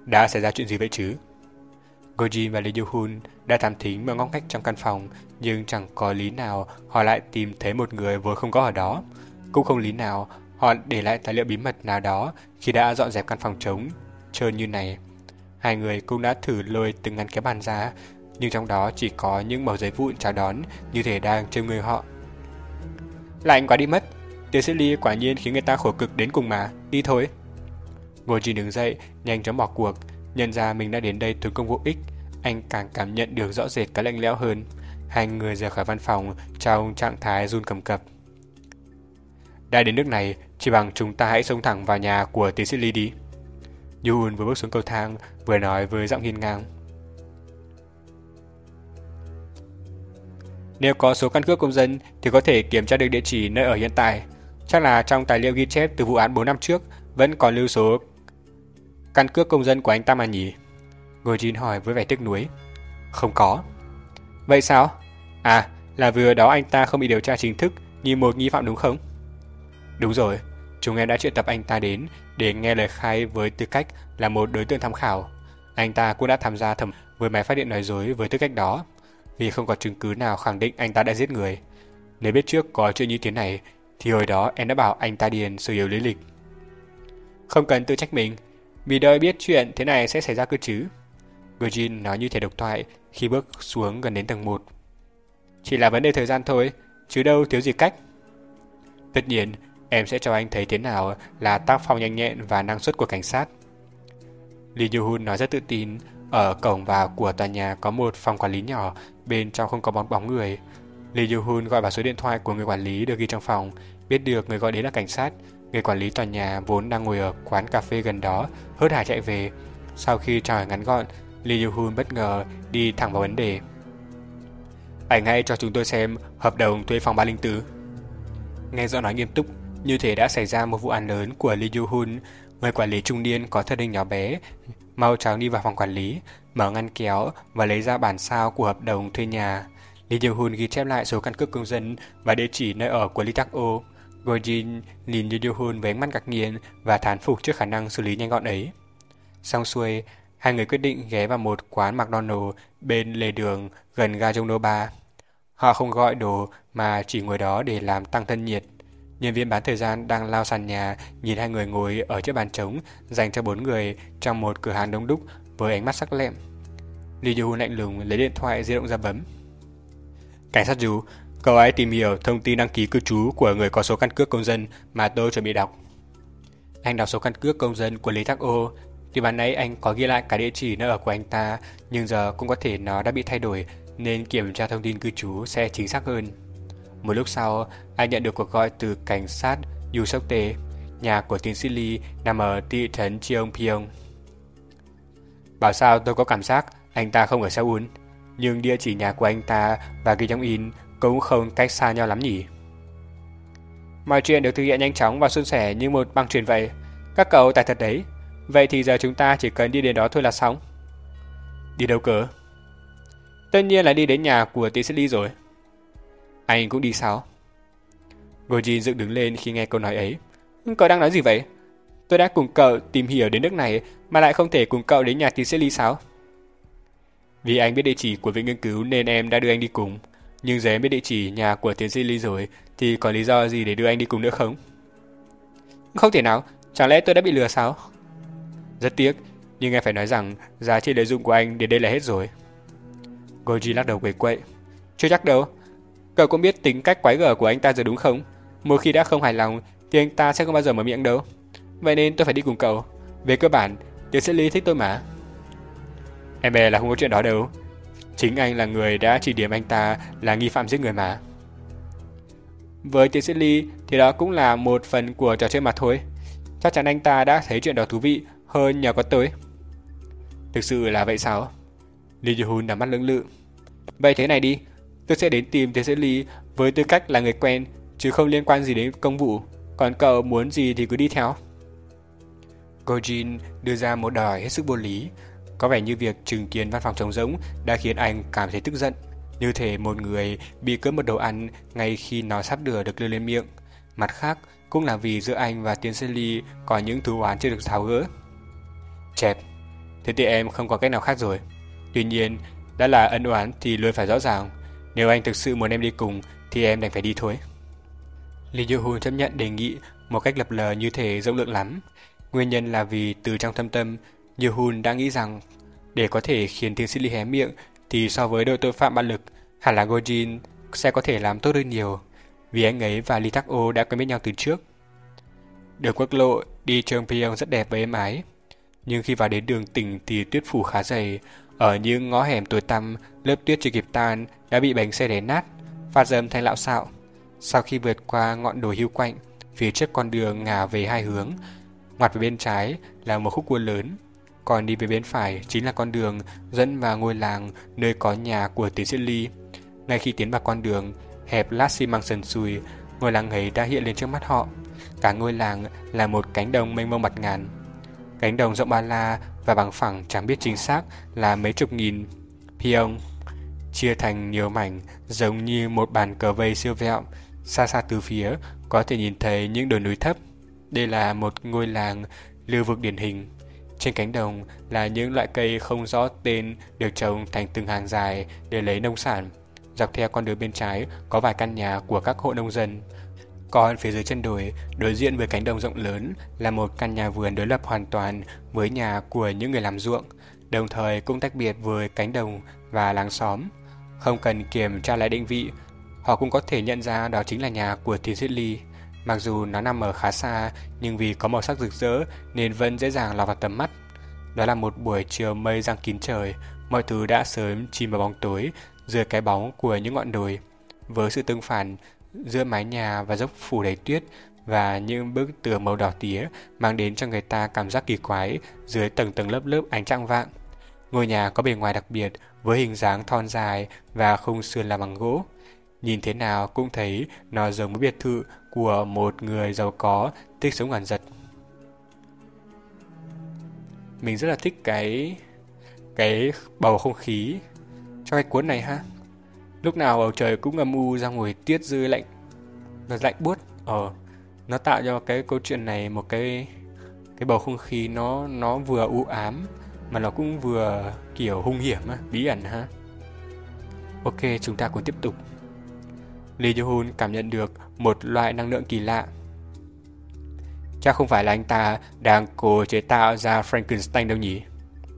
Đã xảy ra chuyện gì vậy chứ? Gojin và Lee Yoo-hun đã thám thính mọi ngóc ngách trong căn phòng, nhưng chẳng có lý nào họ lại tìm thấy một người vốn không có ở đó. Cũng không lý nào họ để lại tài liệu bí mật nào đó khi đã dọn dẹp căn phòng trống trơn như này. Hai người cũng đã thử lôi từng ngăn cái bàn ra, nhưng trong đó chỉ có những mẩu giấy vụn chào đón như thể đang trêu người họ. Lạnh quá đi mất. Tiến sĩ Lee quả nhiên khiến người ta khổ cực đến cùng mà. Đi thôi. Gojin đứng dậy, nhanh chóng bỏ cuộc. Nhận ra mình đã đến đây tốn công vô ích, anh càng cảm nhận được rõ rệt cái lạnh lẽo hơn. Hai người rời khỏi văn phòng trong trạng thái run cầm cập. Đã đến nước này, chỉ bằng chúng ta hãy xông thẳng vào nhà của tiến sĩ Lee đi. Yoon vừa bước xuống cầu thang, vừa nói với giọng hiên ngang. Nếu có số căn cước công dân thì có thể kiểm tra được địa chỉ nơi ở hiện tại. Chắc là trong tài liệu ghi chép từ vụ án bốn năm trước vẫn còn lưu số căn cước công dân của anh ta mà nhỉ? Gojin hỏi với vẻ tiếc nuối. Không có. Vậy sao? À, là vừa đó anh ta không bị điều tra chính thức như một nghi phạm đúng không? Đúng rồi, chúng em đã triệu tập anh ta đến để nghe lời khai với tư cách là một đối tượng tham khảo. Anh ta cũng đã tham gia thẩm với máy phát điện nói dối với tư cách đó, vì không có chứng cứ nào khẳng định anh ta đã giết người. Nếu biết trước có chuyện như thế này, thì hồi đó em đã bảo anh ta điền sổ yếu lý lịch. Không cần tự trách mình, vì đâu biết chuyện thế này sẽ xảy ra cơ chứ. Gojin nói như thể độc thoại khi bước xuống gần đến tầng một. Chỉ là vấn đề thời gian thôi, chứ đâu thiếu gì cách. Tất nhiên, em sẽ cho anh thấy thế nào là tác phong nhanh nhẹn và năng suất của cảnh sát. Lee Yoo-hun nói rất tự tin. Ở cổng vào của tòa nhà có một phòng quản lý nhỏ, bên trong không có bóng bóng người. Lee Yoo-hun gọi vào số điện thoại của người quản lý được ghi trong phòng, biết được người gọi đến là cảnh sát. Người quản lý tòa nhà vốn đang ngồi ở quán cà phê gần đó, hớt hải chạy về. Sau khi chào hỏi ngắn gọn, Lee Yoo-hun bất ngờ đi thẳng vào vấn đề. Anh hãy cho chúng tôi xem hợp đồng thuê phòng ba không bốn. Nghe giọng nói nghiêm túc, như thể đã xảy ra một vụ án lớn của Lee Yoo-hun. Người quản lý trung niên có thân hình nhỏ bé, mau chóng đi vào phòng quản lý, mở ngăn kéo và lấy ra bản sao của hợp đồng thuê nhà. Lee Yoo-hun ghi chép lại số căn cước công dân và địa chỉ nơi ở của Lee Tak-oh. Gojin nhìn Lee Yoo-hun với ánh mắt ngạc nhiên và thán phục trước khả năng xử lý nhanh gọn ấy. Xong xuôi, hai người quyết định ghé vào một quán McDonald's bên lề đường gần ga Jongno-ba. Họ không gọi đồ mà chỉ ngồi đó để làm tăng thân nhiệt. Nhân viên bán thời gian đang lao sàn nhà nhìn hai người ngồi ở chiếc bàn trống dành cho bốn người trong một cửa hàng đông đúc với ánh mắt sắc lẹm. Lee Yoo-hun lạnh lùng lấy điện thoại di động ra bấm. Cảnh sát Yu, cậu ấy tìm hiểu thông tin đăng ký cư trú của người có số căn cước công dân mà tôi chuẩn bị đọc. Anh đọc số căn cước công dân của Lee Tak-oh. Tuy ban nãy anh có ghi lại cả địa chỉ nơi ở của anh ta, nhưng giờ cũng có thể nó đã bị thay đổi nên kiểm tra thông tin cư trú sẽ chính xác hơn. Một lúc sau, anh nhận được cuộc gọi từ cảnh sát Yu Sok-tae. Nhà của tiến sĩ Lee nằm ở thị trấn Cheongpyeong. Bảo sao tôi có cảm giác anh ta không ở Seoul, nhưng địa chỉ nhà của anh ta và ghi trong in cũng không cách xa nhau lắm nhỉ. Mọi chuyện được thực hiện nhanh chóng và suôn sẻ như một băng chuyền vậy. Các cậu tài thật đấy. Vậy thì giờ chúng ta chỉ cần đi đến đó thôi là xong. Đi đâu cơ? Tất nhiên là đi đến nhà của tiến sĩ Lee rồi. Anh cũng đi sao? Gojin dựng đứng lên khi nghe câu nói ấy. Cậu đang nói gì vậy? Tôi đã cùng cậu tìm hiểu đến nước này mà lại không thể cùng cậu đến nhà tiến sĩ Lee sao? Vì anh biết địa chỉ của viện nghiên cứu nên em đã đưa anh đi cùng. Nhưng giờ em biết địa chỉ nhà của tiến sĩ Lee rồi thì còn lý do gì để đưa anh đi cùng nữa không? Không thể nào, chẳng lẽ tôi đã bị lừa sao? Rất tiếc, nhưng em phải nói rằng giá trị lợi dụng của anh đến đây là hết rồi. Gojin lắc đầu quẩy quậy. Chưa chắc đâu. Cậu cũng biết tính cách quái gở của anh ta rồi đúng không? Một khi đã không hài lòng thì anh ta sẽ không bao giờ mở miệng đâu. Vậy nên tôi phải đi cùng cậu. Về cơ bản, tiến sĩ Lee thích tôi mà. Em bè là không có chuyện đó đâu. Chính anh là người đã chỉ điểm anh ta là nghi phạm giết người mà. Với tiến sĩ Lee thì đó cũng là một phần của trò chơi mà thôi. Chắc chắn anh ta đã thấy chuyện đó thú vị hơn nhờ có tôi. Thực sự là vậy sao? Lee Yoo-hun nắm mắt lưỡng lự. Vậy thế này đi, tôi sẽ đến tìm tiến sĩ Lee với tư cách là người quen, chứ không liên quan gì đến công vụ. Còn cậu muốn gì thì cứ đi theo. Gojin đưa ra một đòi hết sức vô lý. Có vẻ như việc chứng kiến văn phòng trống rỗng đã khiến anh cảm thấy tức giận, như thể một người bị cướp một đồ ăn ngay khi nó sắp đưa được đưa lên miệng. Mặt khác, cũng là vì giữa anh và tiến sĩ Lee có những thù oán chưa được tháo gỡ. Chẹp, thế thì em không có cách nào khác rồi. Tuy nhiên, đã là ân oán thì luôn phải rõ ràng. Nếu anh thực sự muốn em đi cùng thì em đành phải đi thôi. Lee Yoo-hun chấp nhận đề nghị một cách lập lờ như thể rộng lượng lắm. Nguyên nhân là vì từ trong thâm tâm, Yoo-hun đã nghĩ rằng để có thể khiến tiến sĩ Lee hé miệng thì so với đội tội phạm bạo lực, hẳn là Go-jin sẽ có thể làm tốt hơn nhiều, vì anh ấy và Lee Tak-oh đã quen biết nhau từ trước. Đường quốc lộ đi Cheongpyeong rất đẹp và êm ái, nhưng khi vào đến đường tỉnh thì tuyết phủ khá dày. Ở những ngõ hẻm tối tăm, lớp tuyết chưa kịp tan đã bị bánh xe đè nát, phát ra âm thanh lạo xạo. Sau khi vượt qua ngọn đồi hiu quạnh, phía trước con đường ngả về hai hướng. Ngoặt về bên trái là một khúc cua lớn, còn đi về bên phải chính là con đường dẫn vào ngôi làng nơi có nhà của tiến sĩ Lee. Ngay khi tiến vào con đường hẹp lát xi măng sần sùi, ngôi làng ấy đã hiện lên trước mắt họ. Cả ngôi làng là một cánh đồng mênh mông bạt ngàn. Cánh đồng rộng ba la và bằng phẳng chẳng biết chính xác là mấy chục nghìn pyong, chia thành nhiều mảnh giống như một bàn cờ vây siêu vẹo. Xa xa từ phía có thể nhìn thấy những đồi núi thấp. Đây là một ngôi làng lưu vực điển hình. Trên cánh đồng là những loại cây không rõ tên được trồng thành từng hàng dài để lấy nông sản. Dọc theo con đường bên trái có vài căn nhà của các hộ nông dân. Còn phía dưới chân đồi, đối diện với cánh đồng rộng lớn là một căn nhà vườn đối lập hoàn toàn với nhà của những người làm ruộng, đồng thời cũng tách biệt với cánh đồng và làng xóm. Không cần kiểm tra lại định vị, họ cũng có thể nhận ra đó chính là nhà của tiến sĩ Lee. Mặc dù nó nằm ở khá xa, nhưng vì có màu sắc rực rỡ nên vẫn dễ dàng lọt vào tầm mắt. Đó là một buổi chiều mây giăng kín trời, mọi thứ đã sớm chìm vào bóng tối dưới cái bóng của những ngọn đồi. Với sự tương phản giữa mái nhà và dốc phủ đầy tuyết và những bức tường màu đỏ tía mang đến cho người ta cảm giác kỳ quái dưới tầng tầng lớp lớp ánh trăng vạng. Ngôi nhà có bề ngoài đặc biệt với hình dáng thon dài và khung sườn làm bằng gỗ. Nhìn thế nào cũng thấy nó giống với biệt thự của một người giàu có thích sống ẩn giật. Mình rất là thích cái cái bầu không khí trong cái cuốn này ha. Lúc nào bầu trời cũng âm u ra ngồi tuyết rơi lạnh, nó lạnh buốt. Ờ, nó tạo cho cái câu chuyện này một cái cái bầu không khí nó nó vừa u ám mà nó cũng vừa kiểu hung hiểm á, bí ẩn ha. Ok, chúng ta cùng tiếp tục. Lee Yoo-hun cảm nhận được một loại năng lượng kỳ lạ. Chắc không phải là anh ta đang cố chế tạo ra Frankenstein đâu nhỉ?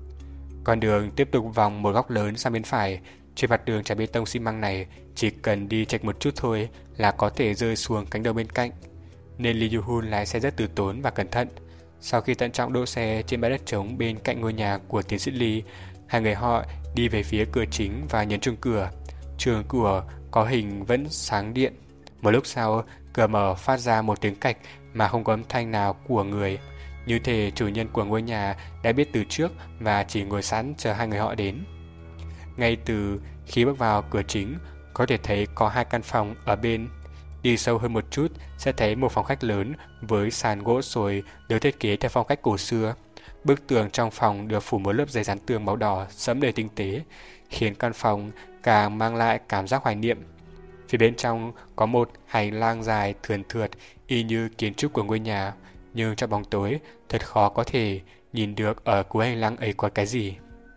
Con đường tiếp tục vòng một góc lớn sang bên phải. Trên mặt đường trải bê tông xi măng này chỉ cần đi chệch một chút thôi là có thể rơi xuống cánh đồng bên cạnh, nên Lee Yoo-hun lái xe rất từ tốn và cẩn thận. Sau khi tận trọng đỗ xe trên bãi đất trống bên cạnh ngôi nhà của tiến sĩ Lee, hai người họ đi về phía cửa chính và nhấn chuông cửa. Chuông cửa có hình vẫn sáng điện. Một lúc sau, cửa mở phát ra một tiếng cạch mà không có âm thanh nào của người, như thể chủ nhân của ngôi nhà đã biết từ trước và chỉ ngồi sẵn chờ hai người họ đến. Ngay từ khi bước vào cửa chính, có thể thấy có hai căn phòng ở bên. Đi sâu hơn một chút sẽ thấy một phòng khách lớn với sàn gỗ sồi được thiết kế theo phong cách cổ xưa. Bức tường trong phòng được phủ một lớp giấy dán tường màu đỏ sẫm đầy tinh tế, khiến căn phòng càng mang lại cảm giác hoài niệm. Phía bên trong có một hành lang dài thườn thượt y như kiến trúc của ngôi nhà, nhưng trong bóng tối thật khó có thể nhìn được ở cuối hành lang ấy có cái gì.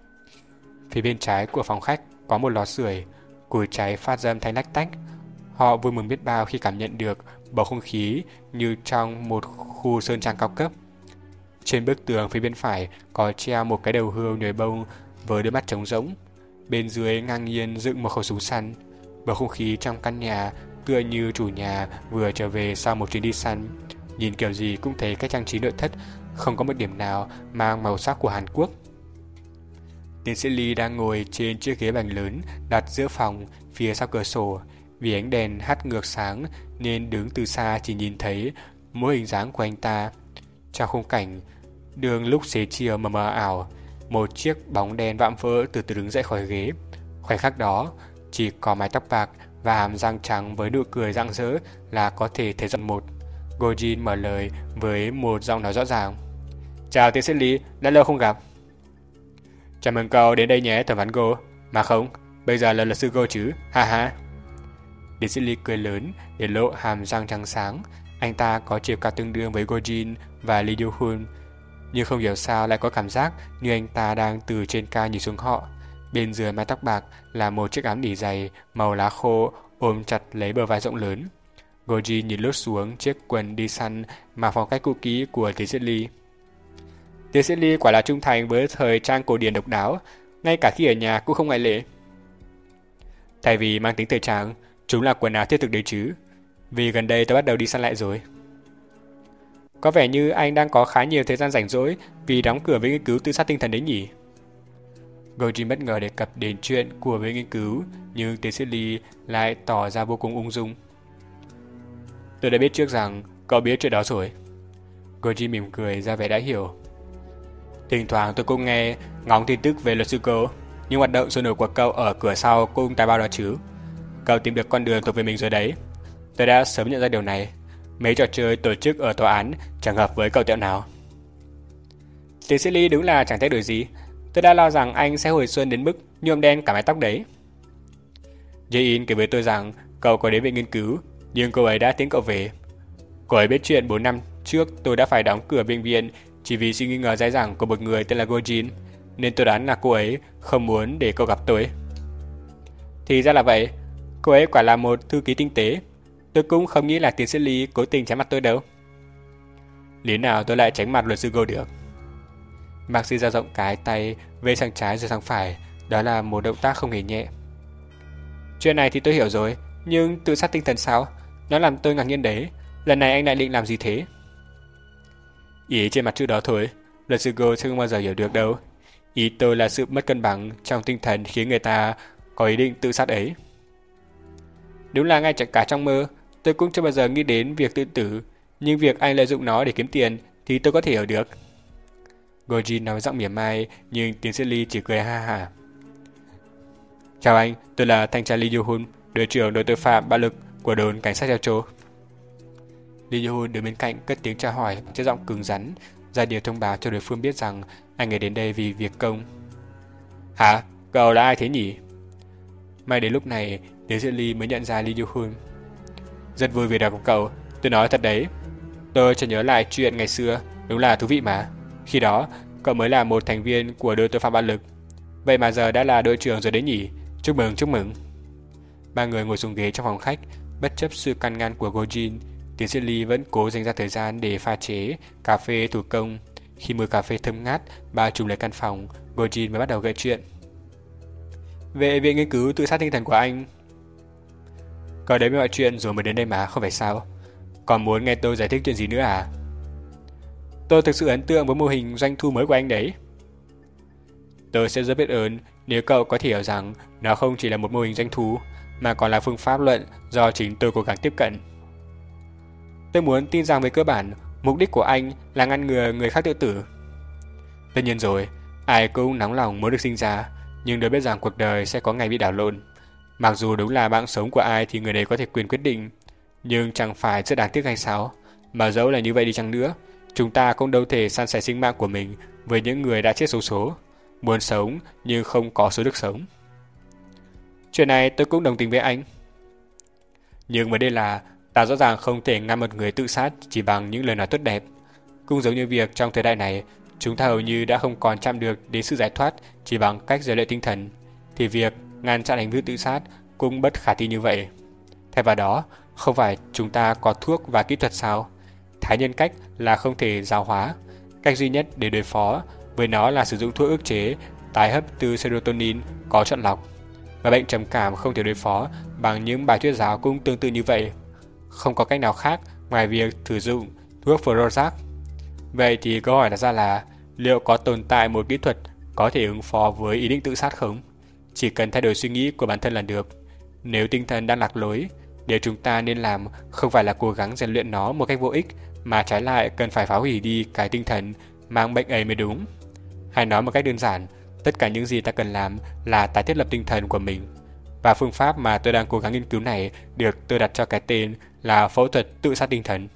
Phía bên trái của phòng khách có một lò sưởi, củi cháy phát ra âm thanh lách tách. Họ vui mừng biết bao khi cảm nhận được bầu không khí như trong một khu sơn trang cao cấp. Trên bức tường phía bên phải có treo một cái đầu hươu nhồi bông với đôi mắt trống rỗng. Bên dưới ngang nhiên dựng một khẩu súng săn. Bầu không khí trong căn nhà tựa như chủ nhà vừa trở về sau một chuyến đi săn. Nhìn kiểu gì cũng thấy các trang trí nội thất không có một điểm nào mang màu sắc của Hàn Quốc. Tiến sĩ Lee đang ngồi trên chiếc ghế bành lớn đặt giữa phòng phía sau cửa sổ. Vì ánh đèn hắt ngược sáng nên đứng từ xa chỉ nhìn thấy mỗi hình dáng của anh ta. Trong khung cảnh đường lúc xế chiều mờ mờ ảo, một chiếc bóng đen vạm vỡ từ từ đứng dậy khỏi ghế. Khoảnh khắc đó, chỉ có mái tóc bạc và hàm răng trắng với nụ cười rạng rỡ là có thể thấy rõ một. Go-jin mở lời với một giọng nói rõ ràng. Chào tiến sĩ Lee, đã lâu không gặp. Chào mừng cậu đến đây nhé thẩm phán Go. Mà không, bây giờ là luật sư Go chứ, ha ha. Tiến sĩ Lee cười lớn để lộ hàm răng trắng sáng. Anh ta có chiều cao tương đương với Go-jin và Lee Yoo-hun. nhưng không hiểu sao lại có cảm giác như anh ta đang từ trên cao nhìn xuống họ. Bên dưới mái tóc bạc là một chiếc áo nỉ dày màu lá khô ôm chặt lấy bờ vai rộng lớn. Goji nhìn lướt xuống chiếc quần đi săn mà phong cách cũ kỹ của tiến sĩ Lee. Tiến sĩ Lee quả là trung thành với thời trang cổ điển độc đáo, ngay cả khi ở nhà cũng không ngoại lệ. Thay vì mang tính thời trang, chúng là quần áo thiết thực đấy chứ. Vì gần đây tôi bắt đầu đi săn lại rồi. Có vẻ như anh đang có khá nhiều thời gian rảnh rỗi vì đóng cửa với nghiên cứu tự sát tinh thần đấy nhỉ? Goji bất ngờ đề cập đến chuyện của với nghiên cứu, nhưng tiến sĩ Lee lại tỏ ra vô cùng ung dung. Tôi đã biết trước rằng cậu biết chuyện đó rồi. Goji mỉm cười ra vẻ đã hiểu. Thỉnh thoảng tôi cũng nghe ngóng tin tức về luật sư cô, nhưng hoạt động sôi nổi của cậu ở cửa sau cũng tài bao đó chứ. Cậu tìm được con đường thuộc về mình rồi đấy. Tôi đã sớm nhận ra điều này. Mấy trò chơi tổ chức ở tòa án chẳng hợp với cậu tẹo nào. Tiến sĩ Lee đúng là chẳng thay đổi gì. Tôi đã lo rằng anh sẽ hồi xuân đến mức nhuộm đen cả mái tóc đấy. Jae-in kể với tôi rằng cậu có đến viện nghiên cứu, nhưng cô ấy đã tiễn cậu về. Cô ấy biết chuyện bốn năm trước tôi đã phải đóng cửa bệnh viện chỉ vì sự nghi ngờ dai dẳng của một người tên là Gojin, nên tôi đoán là cô ấy không muốn để cậu gặp tôi. Thì ra là vậy, cô ấy quả là một thư ký tinh tế. Tôi cũng không nghĩ là tiến sĩ Lee cố tình tránh mặt tôi đâu. Lý nào tôi lại tránh mặt luật sư Go được? Mạc Sĩ dao rộng cái tay về sang trái rồi sang phải, đó là một động tác không hề nhẹ. Chuyện này thì tôi hiểu rồi, nhưng tự sát tinh thần sao? Nó làm tôi ngạc nhiên đấy. Lần này anh lại định làm gì thế? Ý trên mặt chữ đó thôi, luật sư Go sẽ không bao giờ hiểu được đâu. Ý tôi là sự mất cân bằng trong tinh thần khiến người ta có ý định tự sát ấy. Đúng là ngay cả trong mơ, tôi cũng chưa bao giờ nghĩ đến việc tự tử, nhưng việc anh lợi dụng nó để kiếm tiền thì tôi có thể hiểu được. Gojin nói giọng mỉa mai, nhưng tiến sĩ Lee chỉ cười ha hả. Chào anh, tôi là thanh tra Lee Yoo-hun, đội trưởng đội tội phạm bạo lực của đồn cảnh sát Jeocho. Lee Yoo-hun đứng bên cạnh cất tiếng chào hỏi bằng chiếc giọng cứng rắn, ra điều thông báo cho đối phương biết rằng anh ấy đến đây vì việc công. Hả? Cậu là ai thế nhỉ? May đến lúc này, tiến sĩ Lee mới nhận ra Lee Yoo-hun. Rất vui vì gặp cậu, tôi nói thật đấy. Tôi chợt nhớ lại chuyện ngày xưa, đúng là thú vị mà. Khi đó, cậu mới là một thành viên của đội tội phạm bạo lực. Vậy mà giờ đã là đội trưởng rồi đấy nhỉ? Chúc mừng, chúc mừng. Ba người ngồi xuống ghế trong phòng khách, bất chấp sự can ngăn của Gojin, tiến sĩ Lee vẫn cố dành ra thời gian để pha chế cà phê thủ công. Khi mùi cà phê thơm ngát bao trùm lấy căn phòng, Gojin mới bắt đầu gợi chuyện. Về viện nghiên cứu tự sát tinh thần của anh, cậu đấy với mọi chuyện rồi mới đến đây mà, không phải sao? Còn muốn nghe tôi giải thích chuyện gì nữa à? Tôi thực sự ấn tượng với mô hình doanh thu mới của anh đấy. Tôi sẽ rất biết ơn nếu cậu có thể hiểu rằng nó không chỉ là một mô hình doanh thu, mà còn là phương pháp luận do chính tôi cố gắng tiếp cận. Tôi muốn tin rằng về cơ bản, mục đích của anh là ngăn ngừa người khác tự tử. Tất nhiên rồi, ai cũng nóng lòng muốn được sinh ra, nhưng đều biết rằng cuộc đời sẽ có ngày bị đảo lộn. Mặc dù đúng là mạng sống của ai thì người đấy có thể quyền quyết định, nhưng chẳng phải rất đáng tiếc hay sao? Mà dẫu là như vậy đi chăng nữa, chúng ta cũng đâu thể san sẻ sinh mạng của mình với những người đã chết xấu số, muốn sống nhưng không có số được sống. Chuyện này tôi cũng đồng tình với anh. Nhưng vấn đề là ta rõ ràng không thể ngăn một người tự sát chỉ bằng những lời nói tốt đẹp. Cũng giống như việc trong thời đại này, chúng ta hầu như đã không còn chạm được đến sự giải thoát chỉ bằng cách rèn luyện tinh thần, thì việc ngăn chặn hành vi tự sát cũng bất khả thi như vậy. Thay vào đó, không phải chúng ta có thuốc và kỹ thuật sao? Thái nhân cách là không thể giáo hóa. Cách duy nhất để đối phó với nó là sử dụng thuốc ức chế tái hấp từ serotonin có chọn lọc. Và bệnh trầm cảm không thể đối phó bằng những bài thuyết giáo cũng tương tự như vậy. Không có cách nào khác ngoài việc sử dụng thuốc Prozac. Vậy thì câu hỏi đặt ra là liệu có tồn tại một kỹ thuật có thể ứng phó với ý định tự sát không? Chỉ cần thay đổi suy nghĩ của bản thân là được. Nếu tinh thần đang lạc lối, điều chúng ta nên làm không phải là cố gắng rèn luyện nó một cách vô ích, mà trái lại cần phải phá hủy đi cái tinh thần mang bệnh ấy mới đúng. Hay nói một cách đơn giản, tất cả những gì ta cần làm là tái thiết lập tinh thần của mình. Và phương pháp mà tôi đang cố gắng nghiên cứu này được tôi đặt cho cái tên là phẫu thuật tự sát tinh thần.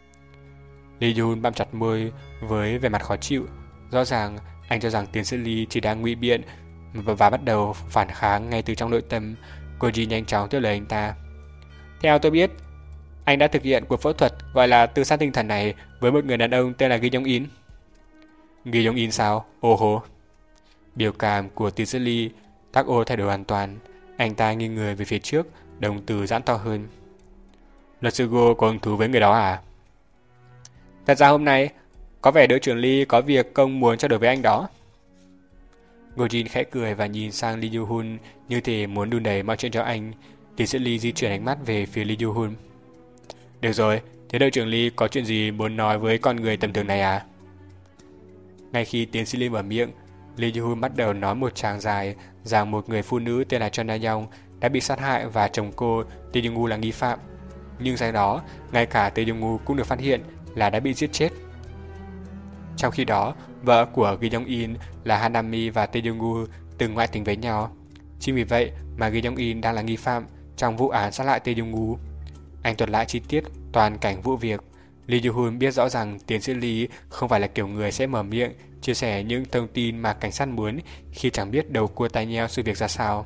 Lee Yoon bặm chặt môi với vẻ mặt khó chịu. Rõ ràng anh cho rằng tiến sĩ Lee chỉ đang ngụy biện và, và bắt đầu phản kháng ngay từ trong nội tâm. Koji nhanh chóng tiếp lời anh ta. Theo tôi biết, anh đã thực hiện cuộc phẫu thuật gọi là tự sát tinh thần này với một người đàn ông tên là Kim Jong In. Ghi Dong In sao? Ô hô. Biểu cảm của tiến sĩ Lee tác ô thay đổi hoàn toàn. Anh ta nghiêng người về phía trước, đồng tử giãn to hơn. Luật sư Go có hứng thú với người đó à? Thật ra hôm nay, có vẻ đội trưởng Lee có việc công muốn trao đổi với anh đó. Go Jin khẽ cười và nhìn sang Lee Yoo-hun như thể muốn đùn đẩy mọi chuyện cho anh. Tiến sĩ Lee di chuyển ánh mắt về phía Lee Yoo-hun. Được rồi, thế đội trưởng Lee có chuyện gì muốn nói với con người tầm thường này à? Ngay khi tiến sĩ Lee mở miệng, Lee Yoo-hun bắt đầu nói một tràng dài rằng một người phụ nữ tên là Chon Da-young đã bị sát hại và chồng cô, Tae Jung-woo là nghi phạm. Nhưng sau đó, ngay cả Tae Jung-woo cũng được phát hiện là đã bị giết chết. Trong khi đó, vợ của Gi Dong-in là Han Nam-mi và Tae Jung-woo từng ngoại tình với nhau. Chính vì vậy mà Gi Dong-in đang là nghi phạm trong vụ án sát hại Tae Jung-woo. Anh thuật lại chi tiết toàn cảnh vụ việc. Lee Yoo-hun biết rõ rằng tiến sĩ Lee không phải là kiểu người sẽ mở miệng chia sẻ những thông tin mà cảnh sát muốn khi chẳng biết đầu cua tai nheo sự việc ra sao.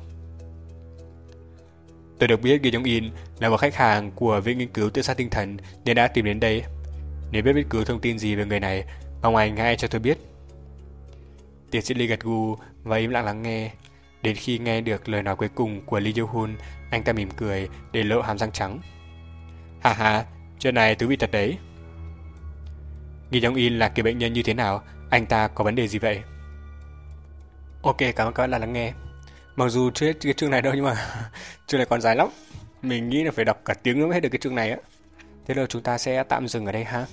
Tôi được biết Gi Dong-in là một khách hàng của viện nghiên cứu tự sát tinh thần nên đã tìm đến đây. Nếu biết bất cứ thông tin gì về người này, mong anh hãy cho tôi biết. Tiến sĩ Lee gật gù và im lặng lắng nghe. Đến khi nghe được lời nói cuối cùng của Lee Yoo-hun, anh ta mỉm cười để lộ hàm răng trắng. Hà hà, chuyện này thú vị thật đấy. Gi Dong-in là kiểu bệnh nhân như thế nào? Anh ta có vấn đề gì vậy? Ok, cảm ơn các bạn đã lắng nghe. Mặc dù chưa hết cái chương này đâu nhưng mà chương này còn dài lắm. Mình nghĩ là phải đọc cả tiếng nữa mới hết được cái chương này á. Thế là chúng ta sẽ tạm dừng ở đây ha.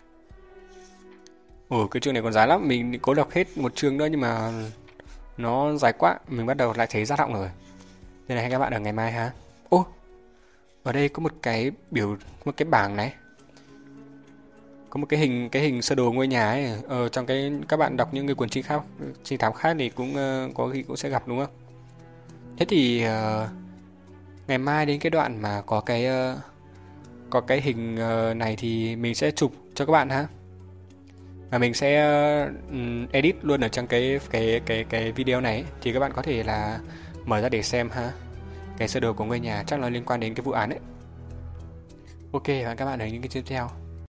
Ồ, cái chương này còn dài lắm. Mình cố đọc hết một chương nữa nhưng mà nó dài quá. Mình bắt đầu lại thấy rát họng rồi. Thế này hẹn các bạn ở ngày mai ha. Ô, ở đây có một cái biểu, một cái bảng này. Có một cái hình cái hình sơ đồ ngôi nhà ấy. Ờ, trong cái các bạn đọc những cái cuốn trinh khác, trinh thám khác thì cũng uh, có khi cũng sẽ gặp đúng không? Thế thì uh, ngày mai đến cái đoạn mà có cái uh, có cái hình uh, này thì mình sẽ chụp cho các bạn ha. Và mình sẽ uh, edit luôn ở trong cái cái cái cái video này ấy. Thì các bạn có thể là mở ra để xem ha. Cái sơ đồ của ngôi nhà chắc là liên quan đến cái vụ án ấy. Ok, và các bạn ở những cái tiếp theo.